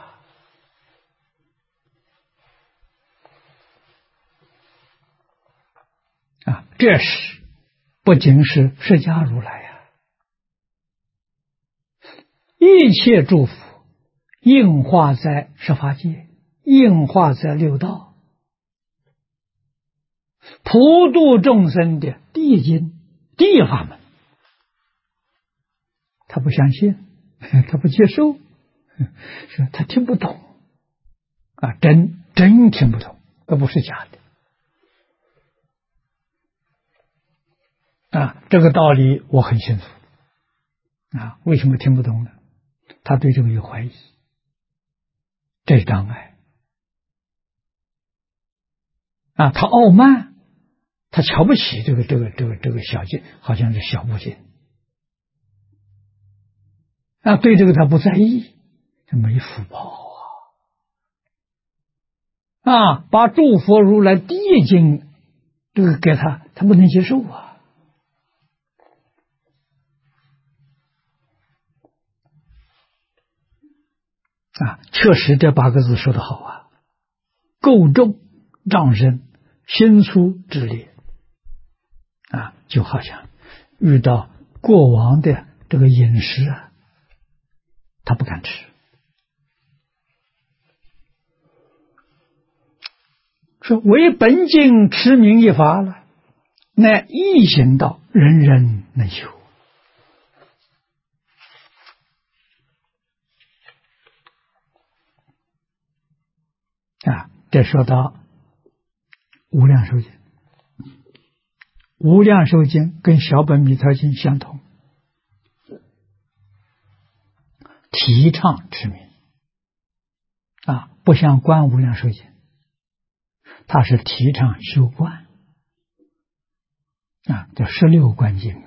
这是不仅是释迦如来一切祝福应化在十法界，应化在六道，普度众生的第一经、第一法门，他不相信，他不接受，说他听不懂真听不懂，而不是假的这个道理我很清楚为什么听不懂呢？他对这个有怀疑，这是障碍他傲慢，他瞧不起这个小经，好像是小部经对这个他不在意，这没福报把诸佛如来第一经这个给他不能接受确实这8个字说得好构重障深，心粗之烈就好像遇到过往的这个饮食他不敢吃。说为本经持名一法了，乃易行道，人人能修这说到无量寿经，无量寿经跟小本弥陀经相同，提倡持名不像观无量寿经，它是提倡修观叫16观经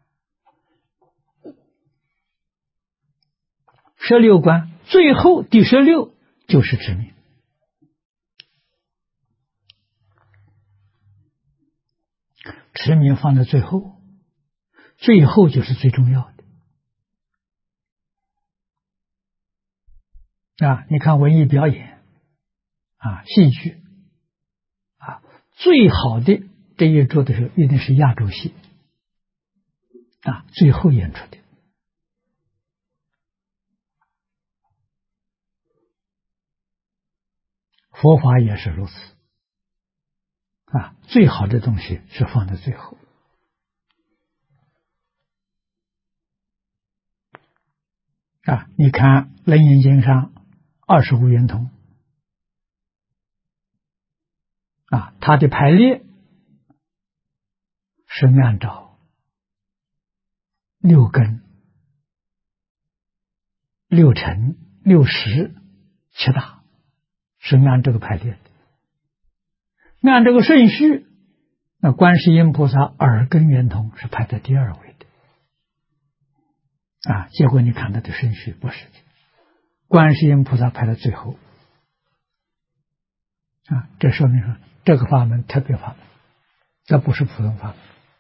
16观最后第16就是持名持名放在最后，最后就是最重要你看文艺表演戏剧最好的这一桌的时候，一定是压轴戏最后演出的。佛法也是如此最好的东西是放在最后你看《楞严经》上25圆通它的排列是按照六根、六尘、六识、七大，是按这个排列的。按这个顺序，那观世音菩萨耳根圆通是排在第2位的结果你看它的顺序不是的，观世音菩萨排在最后这说明说这个法门特别法门，这不是普通法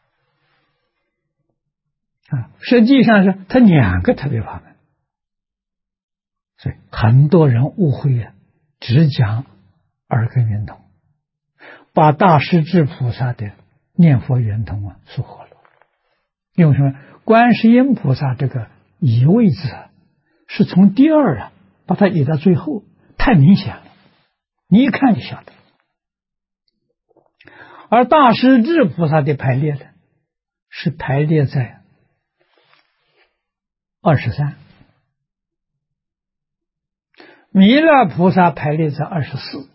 门实际上是它2个特别法门，所以很多人误会只讲耳根圆通，把大势至菩萨的念佛圆通疏忽了。因为什么？观世音菩萨这个移位字是从第2把它移到最后，太明显了，你一看就晓得。而大势至菩萨的排列呢，是排列在23，弥勒菩萨排列在24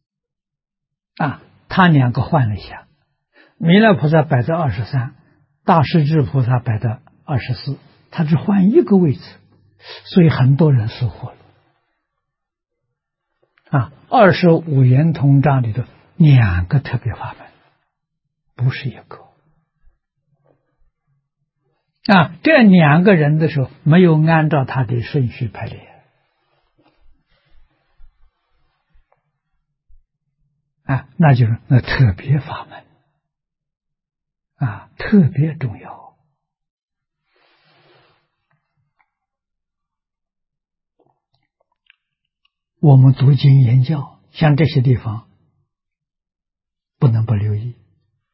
他2个换了一下，弥勒菩萨摆在23，大势至菩萨摆在24，他只换一个位置，所以很多人疏忽了25圆通章里头2个特别法门，不是一个这2个人的时候没有按照他的顺序排列那就是那特别法门特别重要。我们读经研教，像这些地方不能不留意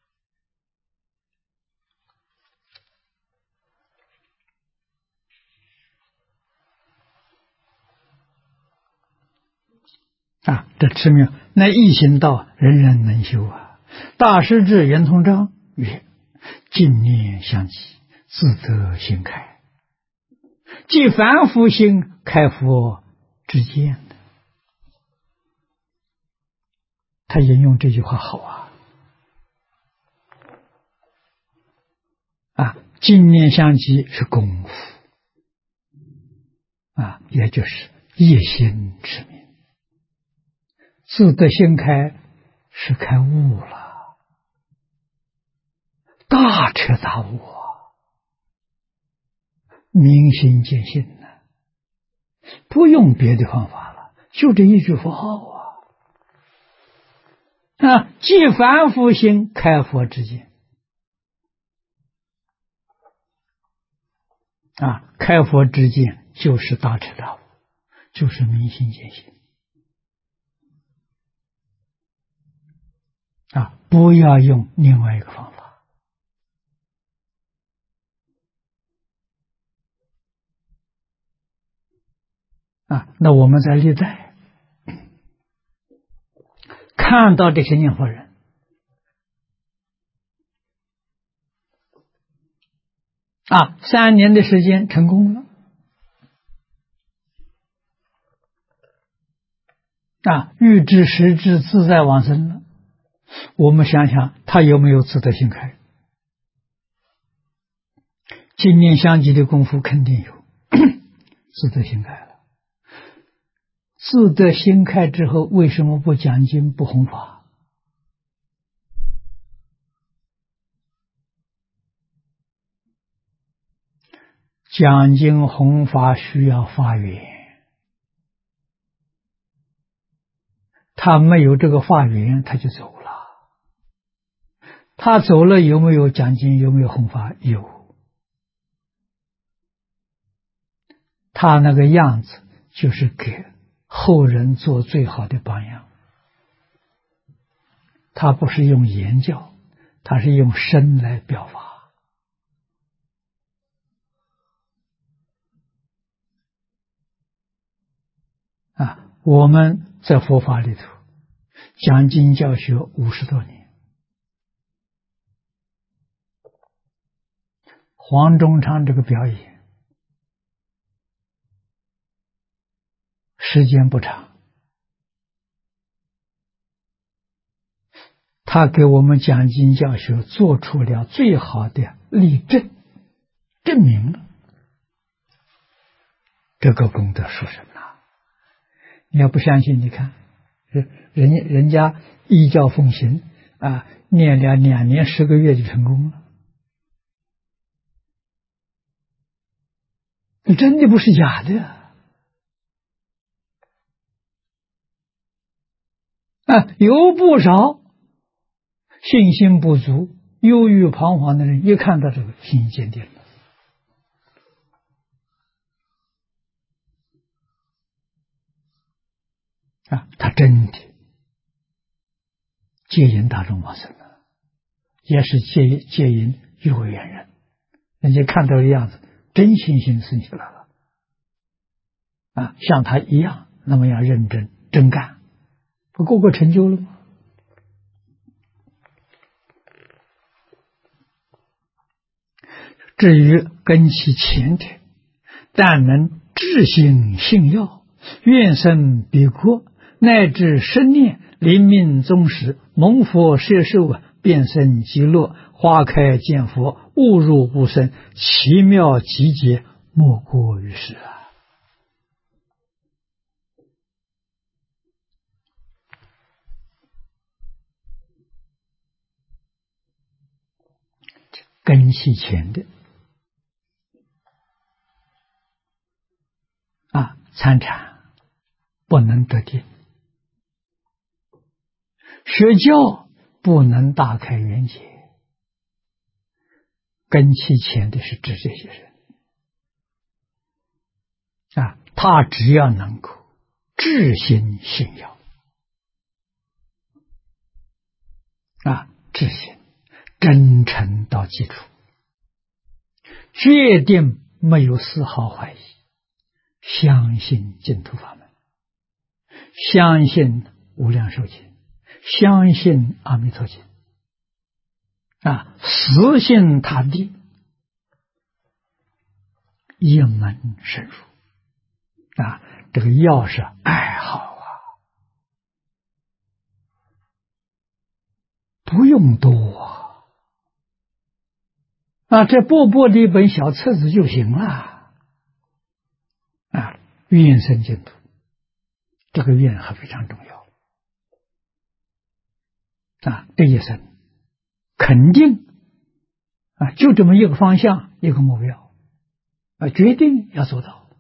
这持名那一行道人人能修大势至圆通章曰：净念相继，自得心开，即凡夫心开佛之见的。他引用这句话好净念相继是功夫也就是一心持名，自得心开是开悟了，大彻大悟明心见性不用别的方法了，就这一句佛号即凡夫心开佛之见开佛之见就是大彻大悟，就是明心见性不要用另外一个方法那我们在历代看到这些念佛人3年的时间成功了欲知时至自在往生了，我们想想他有没有自得心开？净念相继的功夫肯定有自得心开了。自得心开之后，为什么不讲经不弘法？讲经弘法需要发愿，他没有这个发愿他就走了。他走了有没有讲经，有没有弘法？有。他那个样子就是给后人做最好的榜样。他不是用言教，他是用身来表达。我们在佛法里头讲经教学50多年，黄忠昌这个表演时间不长，他给我们讲经教学做出了最好的例证，证明了这个功德殊胜啊！你要不相信，你看人家依教奉行念了2年10个月就成功了，这真的不是假的有不少信心不足、忧郁彷徨的人，一看到这个心坚定了。他真的戒引大众往生了，也是戒引有缘人。人家看到的样子，真信心生起来了像他一样那么样认真真干，不个个成就了吗？至于根其前天，但能至心信要，愿生彼国，乃至生念临命终时，蒙佛摄受便生极乐，花开见佛，误入无生，奇妙集结，莫过于世根系前的参禅不能得定，学教不能大开圆解，根器前的是指这些人他只要能够至心信要至心真诚到基础，决定没有丝毫怀疑，相信净土法门，相信无量寿经，相信阿弥陀经死心塌地，一门深入这个要是爱好不用多这薄薄的一本小册子就行了愿生净土，这个愿还非常重要这一生肯定就这么一个方向，一个目标决定要做到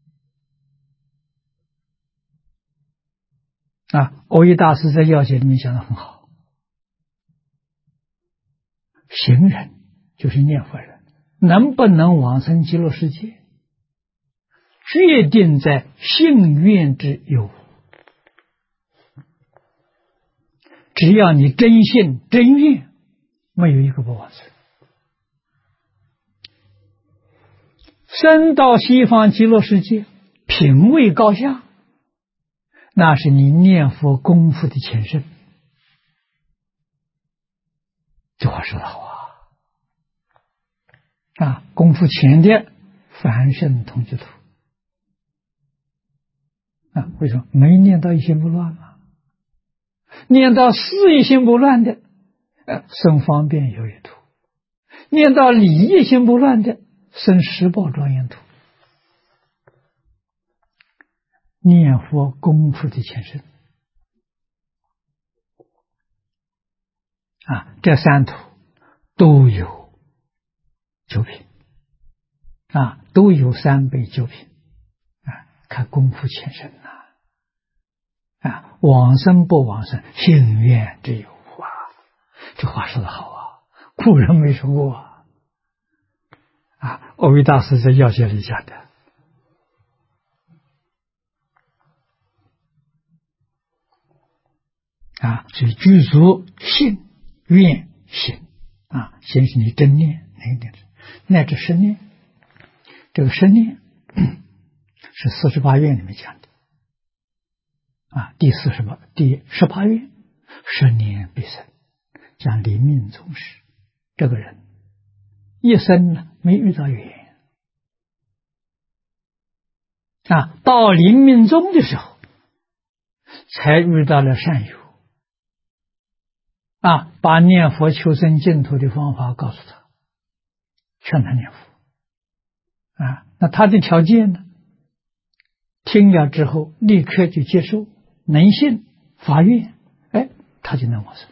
蕅益大师在要解里面讲得很好，行人就是念佛人能不能往生极乐世界，决定在信愿之有，只要你真信真愿，没有一个不往生。生到西方极乐世界，品位高下，那是你念佛功夫的前身。这话说得好功夫前的凡圣同居土为什么没念到一心不乱吗？念到四一心不乱的生方便有余土，念到理一心不乱的生十宝庄严土，念佛功夫的前身这三土都有九品都有3倍9品看功夫前身往生不往生，信愿之有这话说得好古人没说过蕅益大师在要解里讲的所以具足信、愿、行先是你真念，乃至十念。这个十念是48愿里面讲的第18愿，十年必生，讲临命终时，这个人一生呢没遇到缘到临命终的时候，才遇到了善友把念佛求生净土的方法告诉他，劝他念佛那他的条件呢？听了之后立刻就接受，能信发愿，他就能往生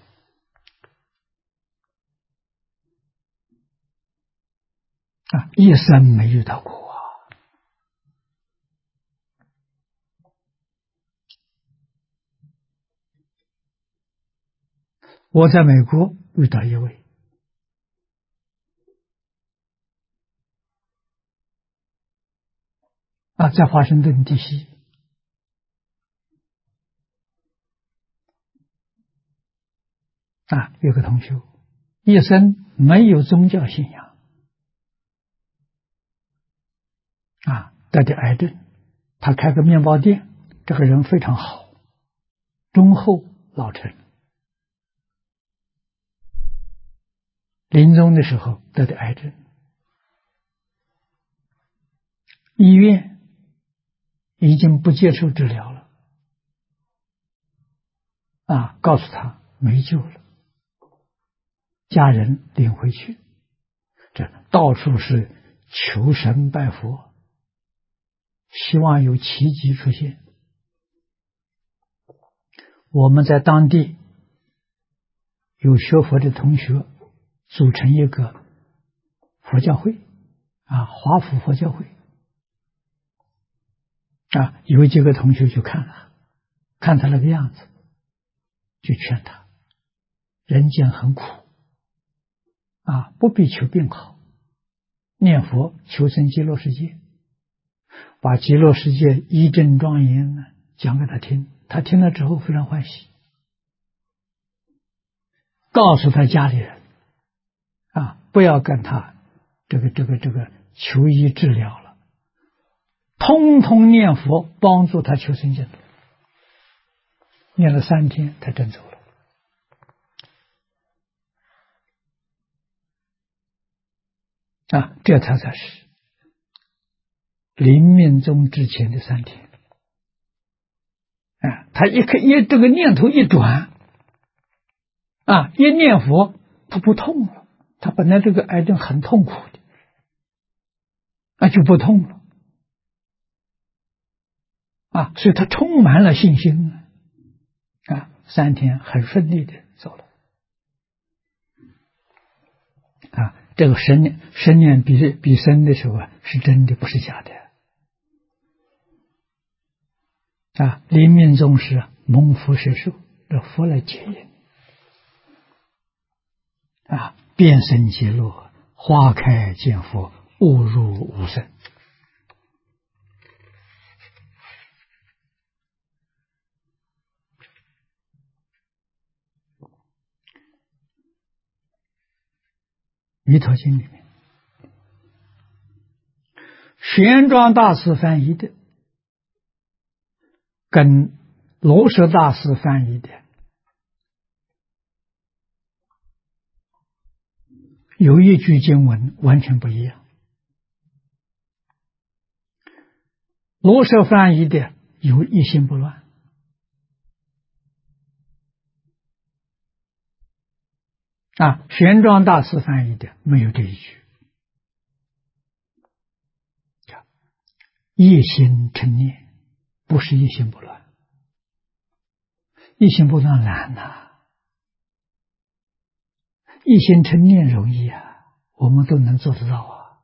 一生没遇到过我在美国遇到一位在华盛顿地西有个同学一生没有宗教信仰得的癌症，他开个面包店，这个人非常好，忠厚老成，临终的时候得的癌症，医院已经不接受治疗了告诉他没救了，家人领回去，这到处是求神拜佛，希望有奇迹出现。我们在当地有学佛的同学组成一个佛教会华府佛教会有几个同学就看了，看他那个样子，就劝他人间很苦不必求病好，念佛求生极乐世界，把极乐世界一真庄严呢讲给他听，他听了之后非常欢喜，告诉他家里人不要跟他这个求医治疗了，通通念佛帮助他求生净土。念了3天他真走了这才是临命终之前的3天他这个念头一转一念佛他不痛了，他本来这个癌症很痛苦的就不痛了所以他充满了信心3天很顺利的走了这个神念比生的时候是真的，不是假的临命终时蒙福摄受，这佛来接引变生极乐，花开见佛，误入无生。弥陀经里面玄奘大师翻译的跟罗什大师翻译的有一句经文完全不一样，罗什翻译的有一心不乱玄奘大师翻译的没有这一句，一心称念，不是一心不乱。一心不乱难一心称念容易我们都能做得到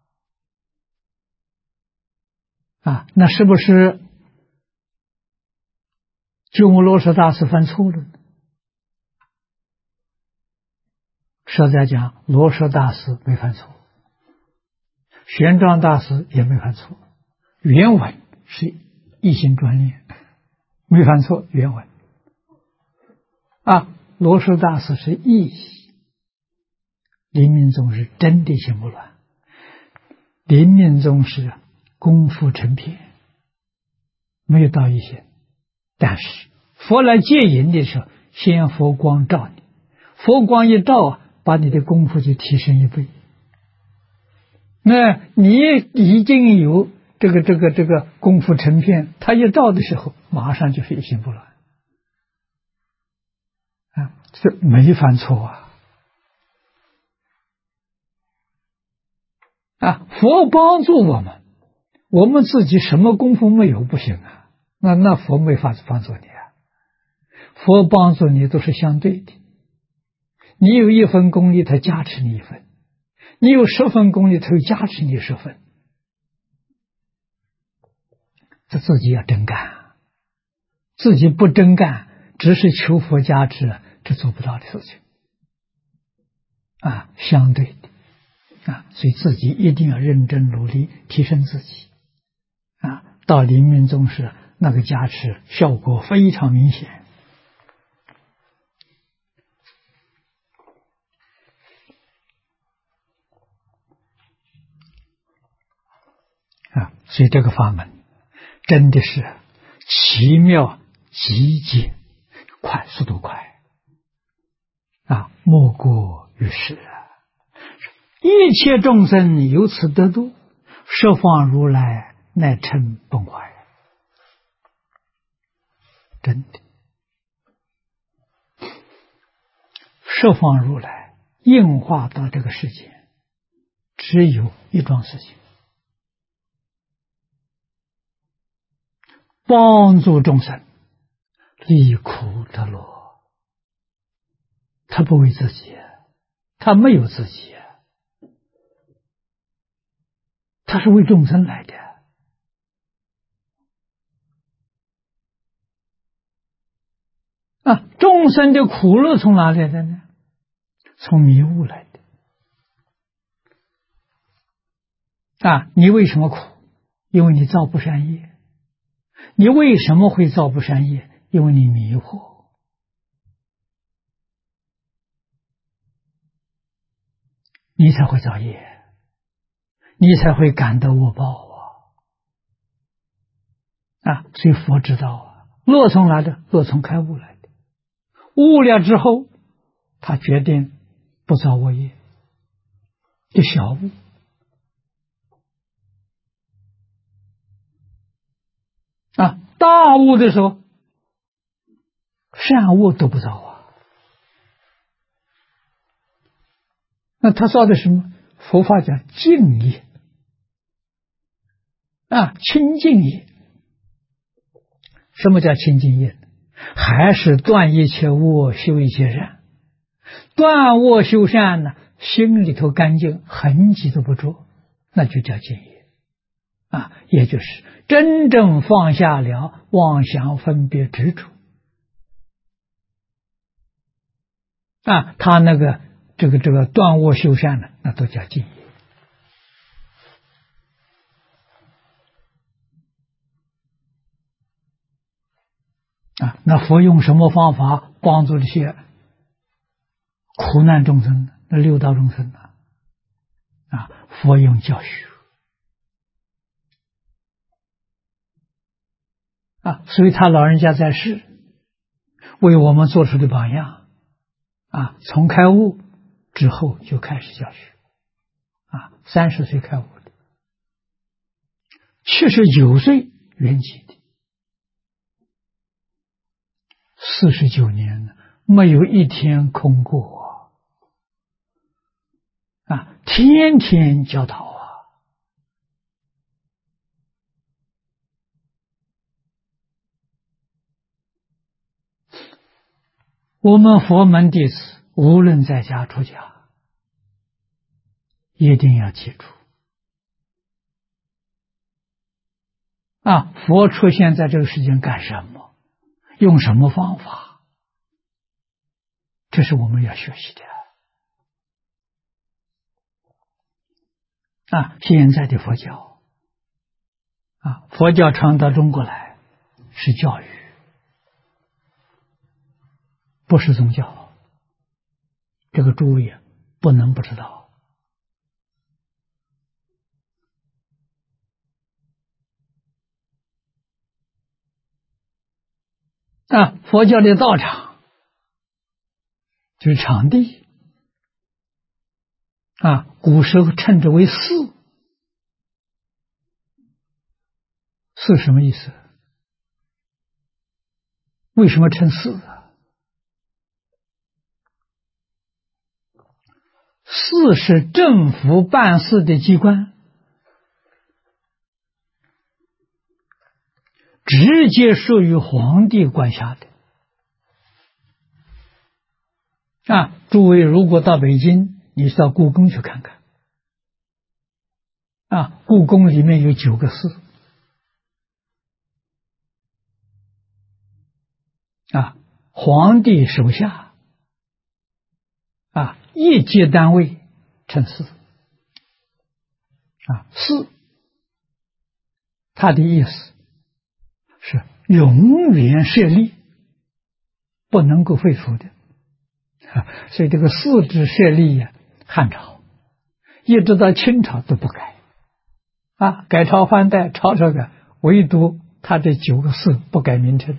那是不是鸠摩罗什大师犯错了呢？实在讲，罗什大师没犯错，玄奘大师也没犯错，原文是一心专念，没犯错原文啊，罗什大师是意习，临命宗是真的心不乱，临命宗是功夫成片，没有道一心。但是佛来接引的时候，先佛光照你，佛光一照啊，把你的功夫就提升一倍。那你已经有这个功夫成片，他一照的时候，马上就是一心不乱啊，这没犯错啊！啊，佛帮助我们，我们自己什么功夫没有不行啊？那佛没法子帮助你啊！佛帮助你都是相对的，你有1分功力，他加持你1分；你有10分功力，他又加持你10分。这自己要真干，自己不真干，只是求佛加持，这做不到的事情啊，相对的啊，所以自己一定要认真努力提升自己啊。到临命终时，那个加持效果非常明显啊。所以这个法门真的是奇妙极简，快，速度快啊，莫过于世啊！一切众生由此得度，十方如来乃称本怀。真的，十方如来应化到这个世界，只有一桩事情，帮助众生离苦得乐。他不为自己，他没有自己，他是为众生来的啊！众生的苦乐从哪里来的呢？从迷雾来的啊！你为什么苦？因为你造不善业。你为什么会造不善业？因为你迷惑。你才会造业，你才会感得恶报啊！所以佛知道啊，乐从哪的？乐从开悟来的。悟了之后，他决定不造恶业，就小悟啊。大悟的时候，善恶都不造啊。那他造的什么？佛法讲净业啊，清净业。什么叫清净业？还是断一切恶，修一切善。断恶修善呢，心里头干净，痕迹都不着，那就叫净业啊，也就是真正放下了妄想分别执着啊，他那个这个断恶修善呢，那都叫净业啊。那佛用什么方法帮助这些苦难众生呢？那六道众生呢？啊，佛用教学啊，所以他老人家在世为我们做出的榜样啊，从开悟之后就开始教学啊，30岁开悟的，79岁圆寂的，49年了，没有一天空过啊，天天教导啊。我们佛门弟子无论在家出家，一定要记住啊，佛出现在这个世界干什么？用什么方法？这是我们要学习的啊！现在的佛教啊，佛教传到中国来是教育， 不是宗教，这个诸位不能不知道。佛教的道场就是场地，古时候称之为寺。寺什么意思？为什么称寺啊？寺是政府办事的机关，直接属于皇帝管辖的。诸位如果到北京，你到故宫去看看，故宫里面有9个寺，皇帝手下，一级单位称寺。寺，它的意思是永远设立，不能够废除的。所以这个寺制设立汉朝一直到清朝都不改。改朝换代，朝改，唯独他这9个寺不改名称。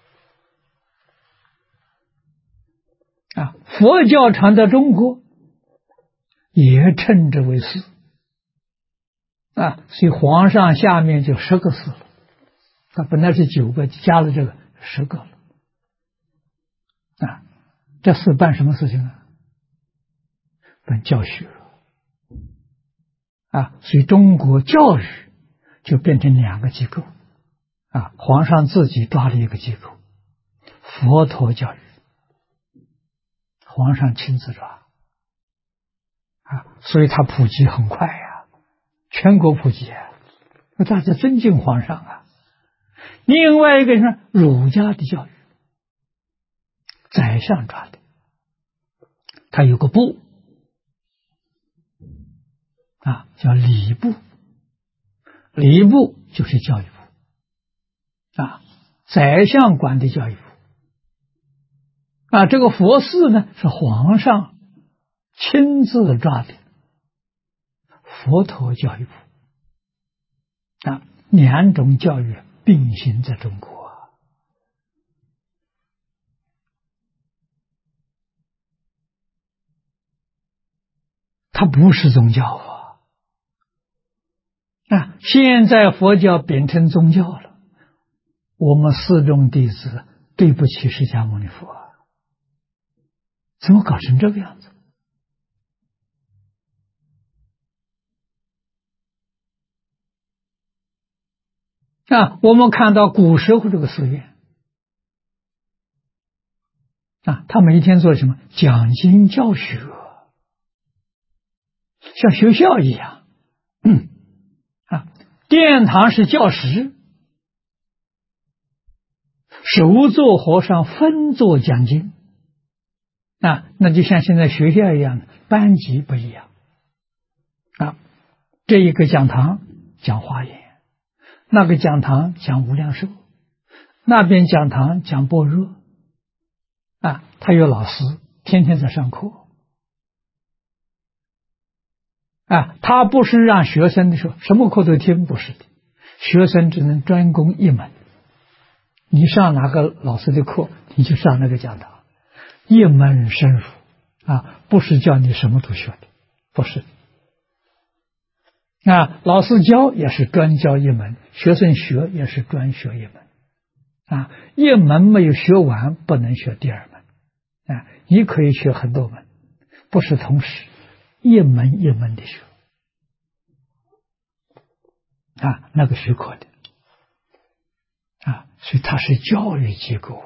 佛教传到中国也称之为寺。所以皇上下面就10个寺了。它本来是9个，加了这个10个了。这寺办什么事情啊？办教学。所以中国教育就变成2个机构。皇上自己抓了一个机构，佛陀教育，皇上亲自抓。所以它普及很快全国普及大家尊敬皇上另外一个是儒家的教育，宰相抓的，他有个部叫礼部，礼部就是教育部宰相管的教育部这个佛寺呢是皇上亲自抓的佛陀教育部2种教育并行在中国它不是宗教现在佛教变成宗教了，我们4众弟子对不起释迦牟尼佛怎么搞成这个样子？我们看到古时候这个寺院他每天做什么？讲经教学，像学校一样殿堂是教室，首座和尚分座讲经那就像现在学校一样，班级不一样这一个讲堂讲华严，那个讲堂讲无量寿，那边讲堂讲般若他有老师天天在上课他不是让学生的时候什么课都听，不是的，学生只能专攻一门，你上哪个老师的课你就上那个讲堂，一门深入不是叫你什么都学的，不是老师教也是专教一门，学生学也是专学一门一门没有学完不能学第2门你可以学很多门，不是同时一门一门的学那个许可的所以它是教育机构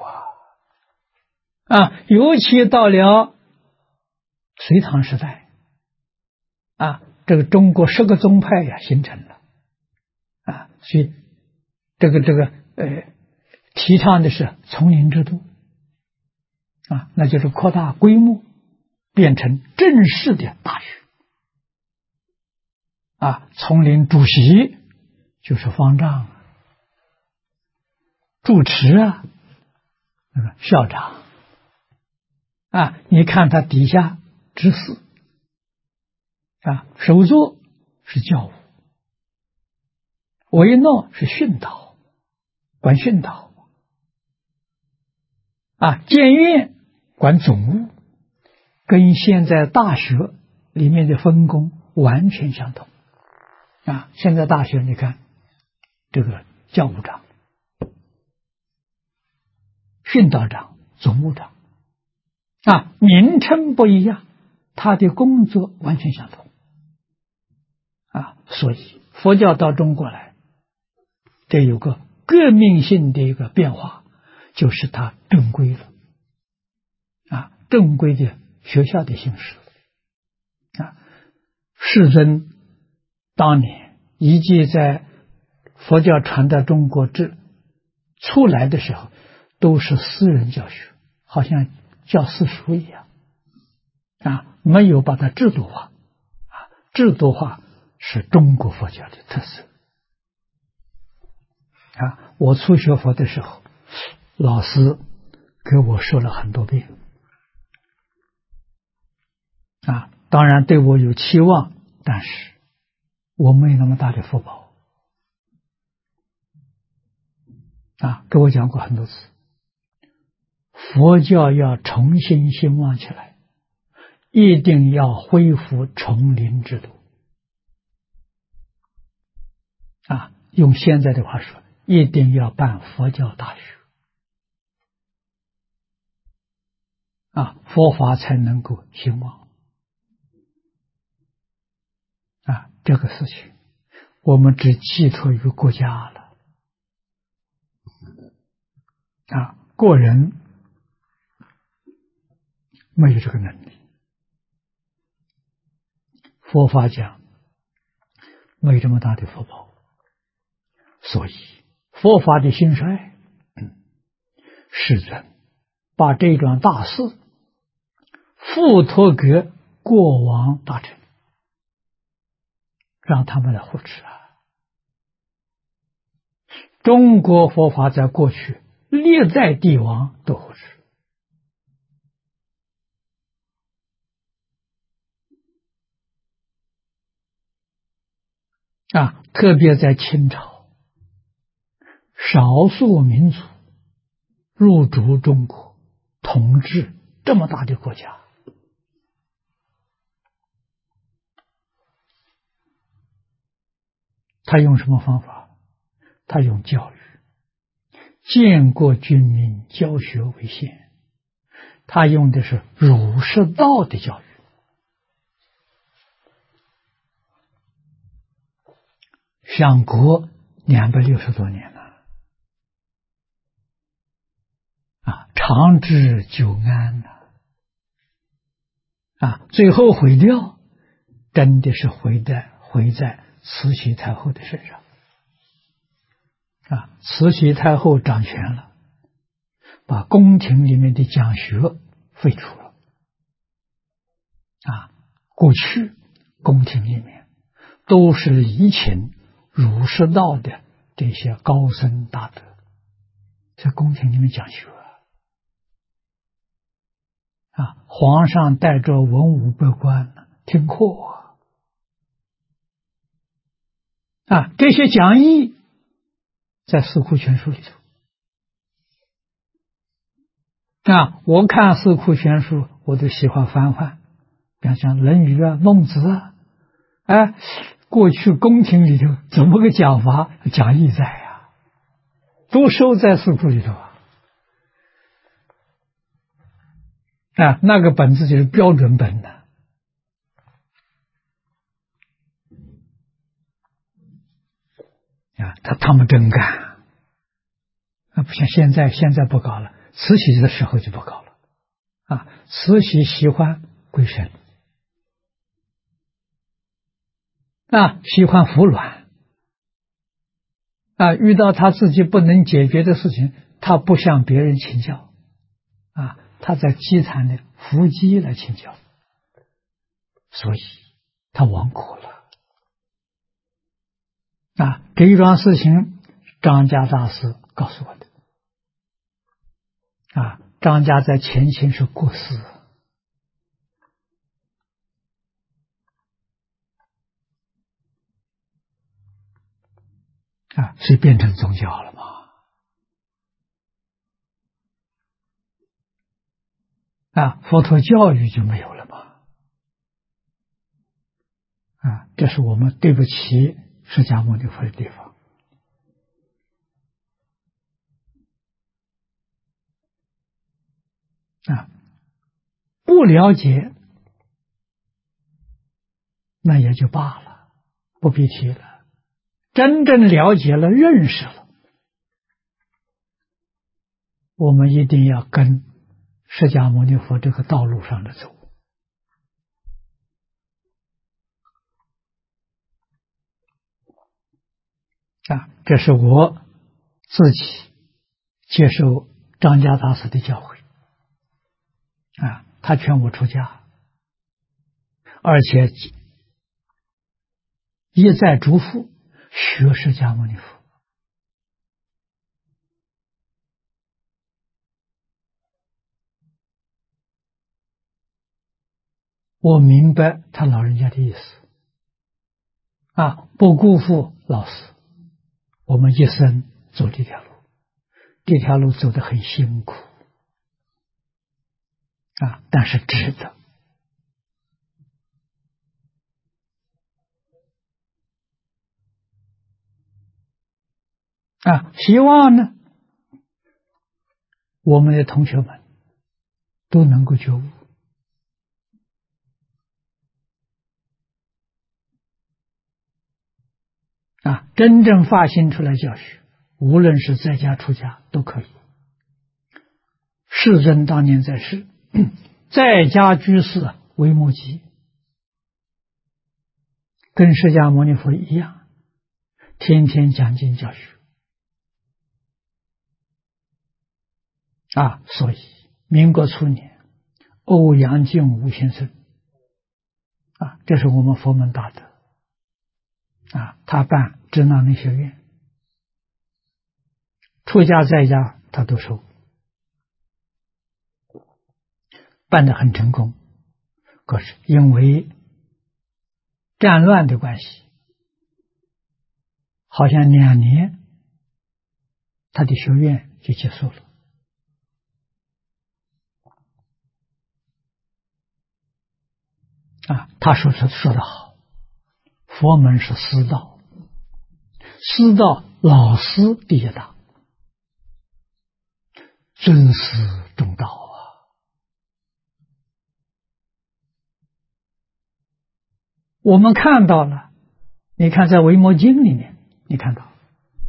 尤其到了隋唐时代这个中国10个宗派形成了所以这个提倡的是丛林制度那就是扩大规模，变成正式的大学丛林主席就是方丈，主持校长你看他底下执事首座是教务，为诺是训导，管训导监院管总务，跟现在大学里面的分工完全相同现在大学你看这个教务长、训导长、总务长名称不一样，他的工作完全相同所以佛教到中国来，这有个革命性的一个变化，就是它正规了正规的学校的形式世尊当年以及在佛教传到中国出来的时候，都是私人教学，好像教私塾一样没有把它制度化制度化是中国佛教的特色我初学佛的时候，老师给我说了很多遍当然对我有期望，但是我没有那么大的福报跟我讲过很多次，佛教要重新兴旺起来，一定要恢复丛林制度用现在的话说，一定要办佛教大学佛法才能够兴旺这个事情我们只寄托于国家了个人没有这个能力。佛法讲没这么大的福报，所以佛法的兴衰世尊把这桩大事付托给过往大臣，让他们来护持中国佛法在过去历代帝王都护持特别在清朝，少数民族入主中国，统治这么大的国家，他用什么方法？他用教育，建国军民，教学为先，他用的是儒释道的教育，享国260多年了长治久安最后毁掉，真的是毁在慈禧太后的身上慈禧太后掌权了，把宫廷里面的讲学废除了过去宫廷里面都是礼勤儒释道的这些高僧大德在宫廷里面讲学皇上带着文武百官听课这些讲义在四库全书里头我看四库全书我都喜欢翻翻，比方讲论语孟子过去宫廷里头怎么个讲法，讲义在都收在四库里头那个本子就是标准本的他们真干不像现在不搞了，慈禧的时候就不搞了慈禧喜欢归神喜欢服软遇到他自己不能解决的事情，他不向别人请教他在祭坛里伏击来请教，所以他亡国了这一桩事情张家大师告诉我的张家在前清是国师所以变成宗教了嘛。佛陀教育就没有了嘛。这是我们对不起释迦牟尼佛的地方。不了解那也就罢了，不必提了。真正了解了、认识了，我们一定要跟释迦牟尼佛这个道路上的走。这是我自己接受张家大师的教诲。他劝我出家，而且一再嘱咐学释迦牟尼佛。我明白他老人家的意思。不辜负老师，我们一生走这条路，这条路走得很辛苦。但是值得。希望呢，我们的同学们都能够觉悟。真正发心出来教学，无论是在家出家都可以。世尊当年在世，在家居士为摩诘，跟释迦牟尼佛一样，天天讲经教学。所以民国初年，欧阳靖无先生，这是我们佛门大德。他办支那内学院，出家在家他都收，办得很成功。可是因为战乱的关系，好像2年他的学院就结束了。他说得好，佛门是师道，师道老师第一大，尊师重道我们看到了，你看在《维摩经》里面，你看到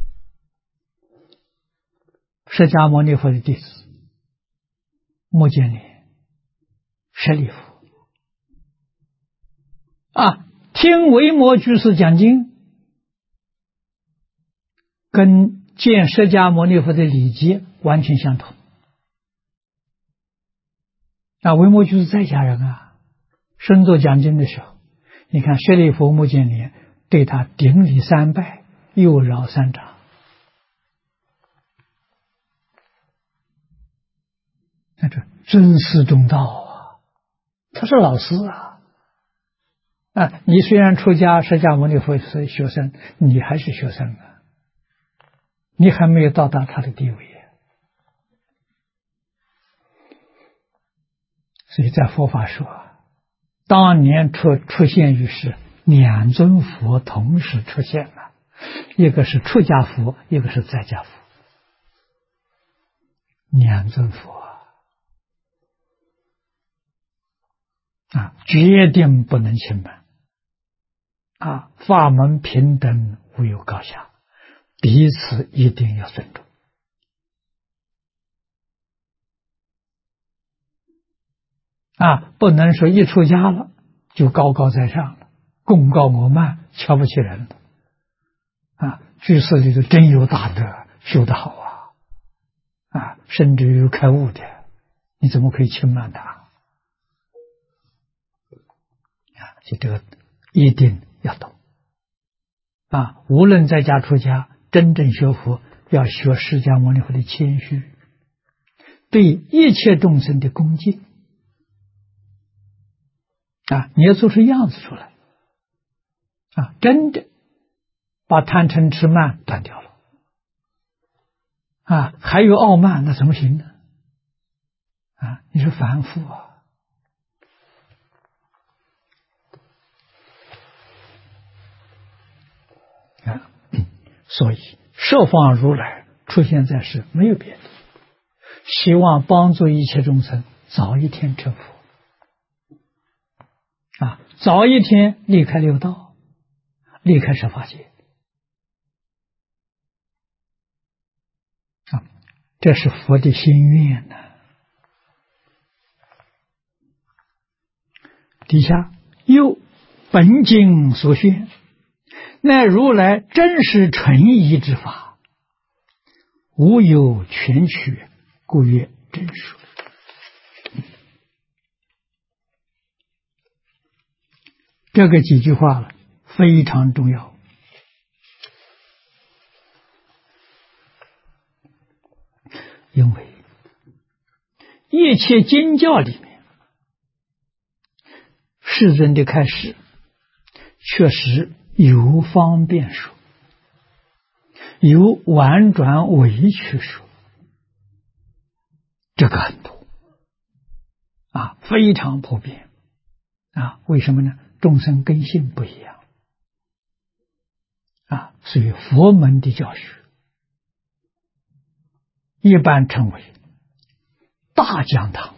释迦牟尼佛的弟子目犍连、舍利弗听维摩居士讲经，跟见释迦牟尼佛的礼节完全相同。维摩居士在家人身作讲经的时候，你看舍利弗、目犍连对他顶礼3拜，右绕3掌。那这尊师重道他是老师你虽然出家，释迦牟尼佛是学生，你还是学生你还没有到达他的地位所以在佛法说，当年出现于世2尊佛同时出现了，一个是出家佛，一个是在家佛，2尊佛决定不能轻慢法门平等，无有高下，彼此一定要尊重不能说一出家了就高高在上了，功高我慢，瞧不起人了居士里头真有大德，修得好甚至有开悟的，你怎么可以轻慢他就这个一定要懂无论在家出家，真正学佛要学释迦牟尼佛的谦虚，对一切众生的恭敬你要做出样子出来真的把贪嗔痴慢断掉了啊，还有傲慢，那怎么行呢？啊，你是凡夫啊！啊，所以十方如来出现在世，没有别的，希望帮助一切众生早一天成佛啊，早一天离开六道，离开十法界啊，这是佛的心愿呢。底下又本经所宣，乃如来真实纯一之法，无有全曲，故曰真说。这个几句话了，非常重要。因为一切经教里面，世尊的开示确实有方便说，有婉转委曲说，这个很多啊，非常普遍啊。为什么呢？众生根性不一样啊，所以佛门的教学一般称为大讲堂、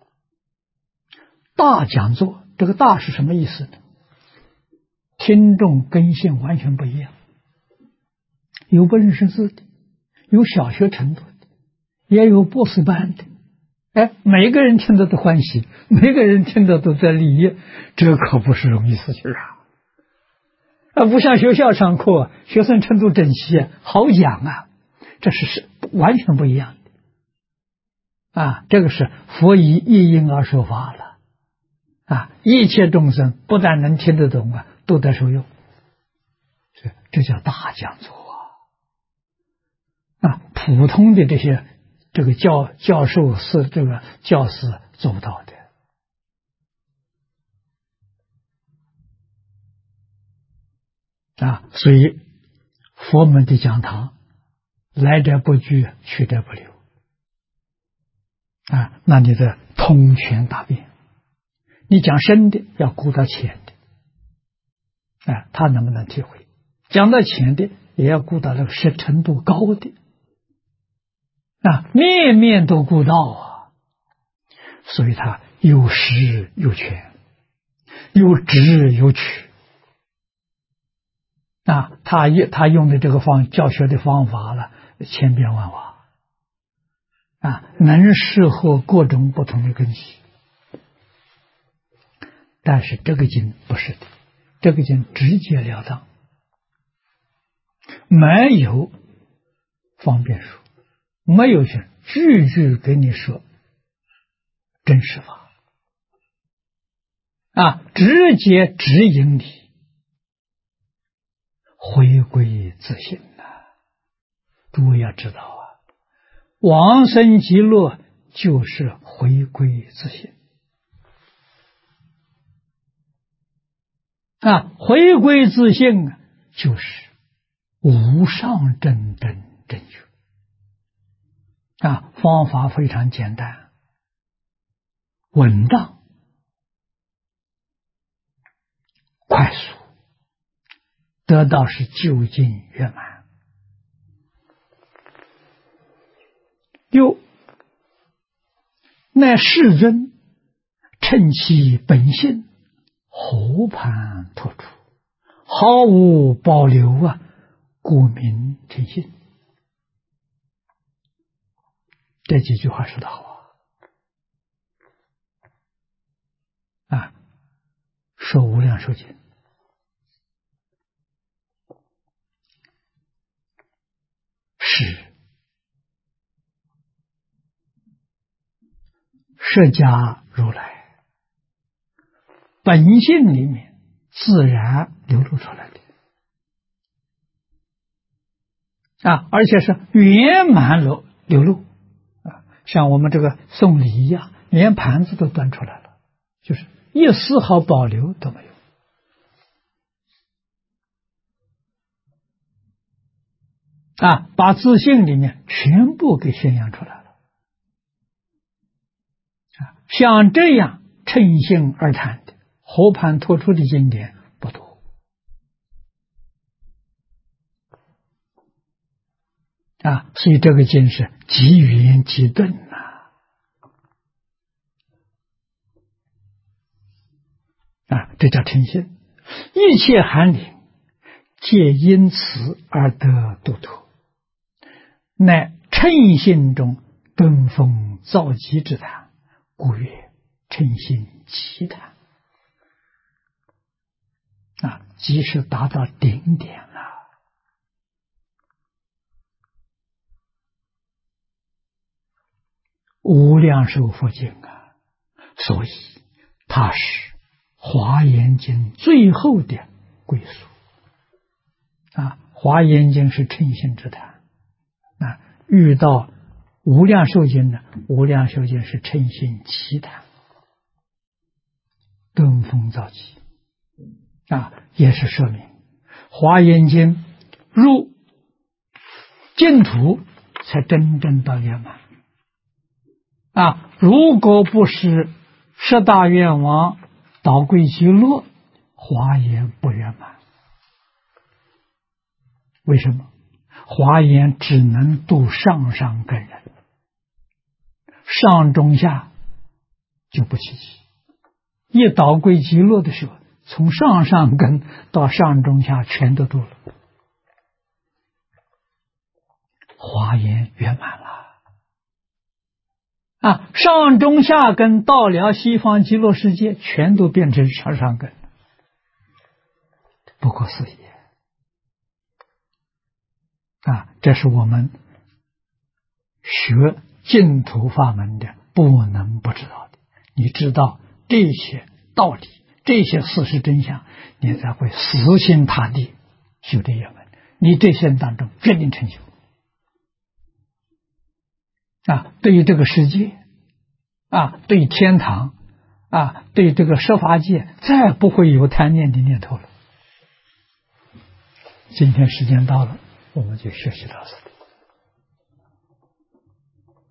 大讲座。这个大是什么意思呢？听众根性完全不一样，有不认识字的，有小学程度的，也有博士班的。哎，每个人听得都欢喜，每个人听得都在利益，这可不是容易事情啊！不像学校上课，学生程度整齐，好讲啊，这是完全不一样的啊！这个是佛以一因而说法了啊！一切众生不但能听得懂啊，都得受用，这叫大讲座啊！普通的这个教授是这个教师做不到的啊！所以佛门的讲堂，来者不拒，去者不留啊！那你的通权大辩，你讲深的要顾到浅的啊，他能不能体会？讲到浅的也要顾到那个程度高的啊，面面都顾到啊，所以他有实有权，有直有曲啊。他用的这个教学的方法了，千变万化啊，能适合各种不同的根基。但是这个经不是的，这个经直截了当，没有方便说，没有句句给你说真实法啊，直接指引你回归自性呐。诸位要知道啊，往生极乐就是回归自性啊，回归自性就是无上正等正觉啊，方法非常简单，稳当，快速，得到是究竟圆满。又乃世尊趁其本性和盘托出，毫无保留啊，故名诚信。这几句话说得好啊！说无量寿经是释迦如来本性里面自然流露出来的啊，而且是圆满流露啊，像我们这个送礼一样，连盘子都端出来了，就是一丝毫保留都没有把自信里面全部给宣扬出来了。像这样乘兴而谈的和盘托出的经典不多。所以这个经是极圆极顿这叫乘兴。一切寒灵皆因此而得度脱，乃乘兴中登峰造极之谈，故曰乘兴奇谈。即是达到顶点了。无量寿佛经所以它是华严经最后的归宿。华严经是乘兴之谈，遇到无量寿经呢，无量寿经是乘兴奇谈，登峰造极也是说明华严经入净土才真正到圆满。如果不是十大愿王导归极乐，华严不圆满。为什么？华严只能度上上根人，上中下就不齐齐。一导归极乐的时候，从上上根到上中下全都度了，华严圆满了。上中下根到了西方极乐世界，全都变成上上根，不可思议。这是我们学净土法门的不能不知道的。你知道这些道理，这些事实真相，你才会死心塌地修这一门。你这些当中决定成就。对于这个世界对于天堂对于这个设法界，再不会有贪念的念头了。今天时间到了，我们就学习到此。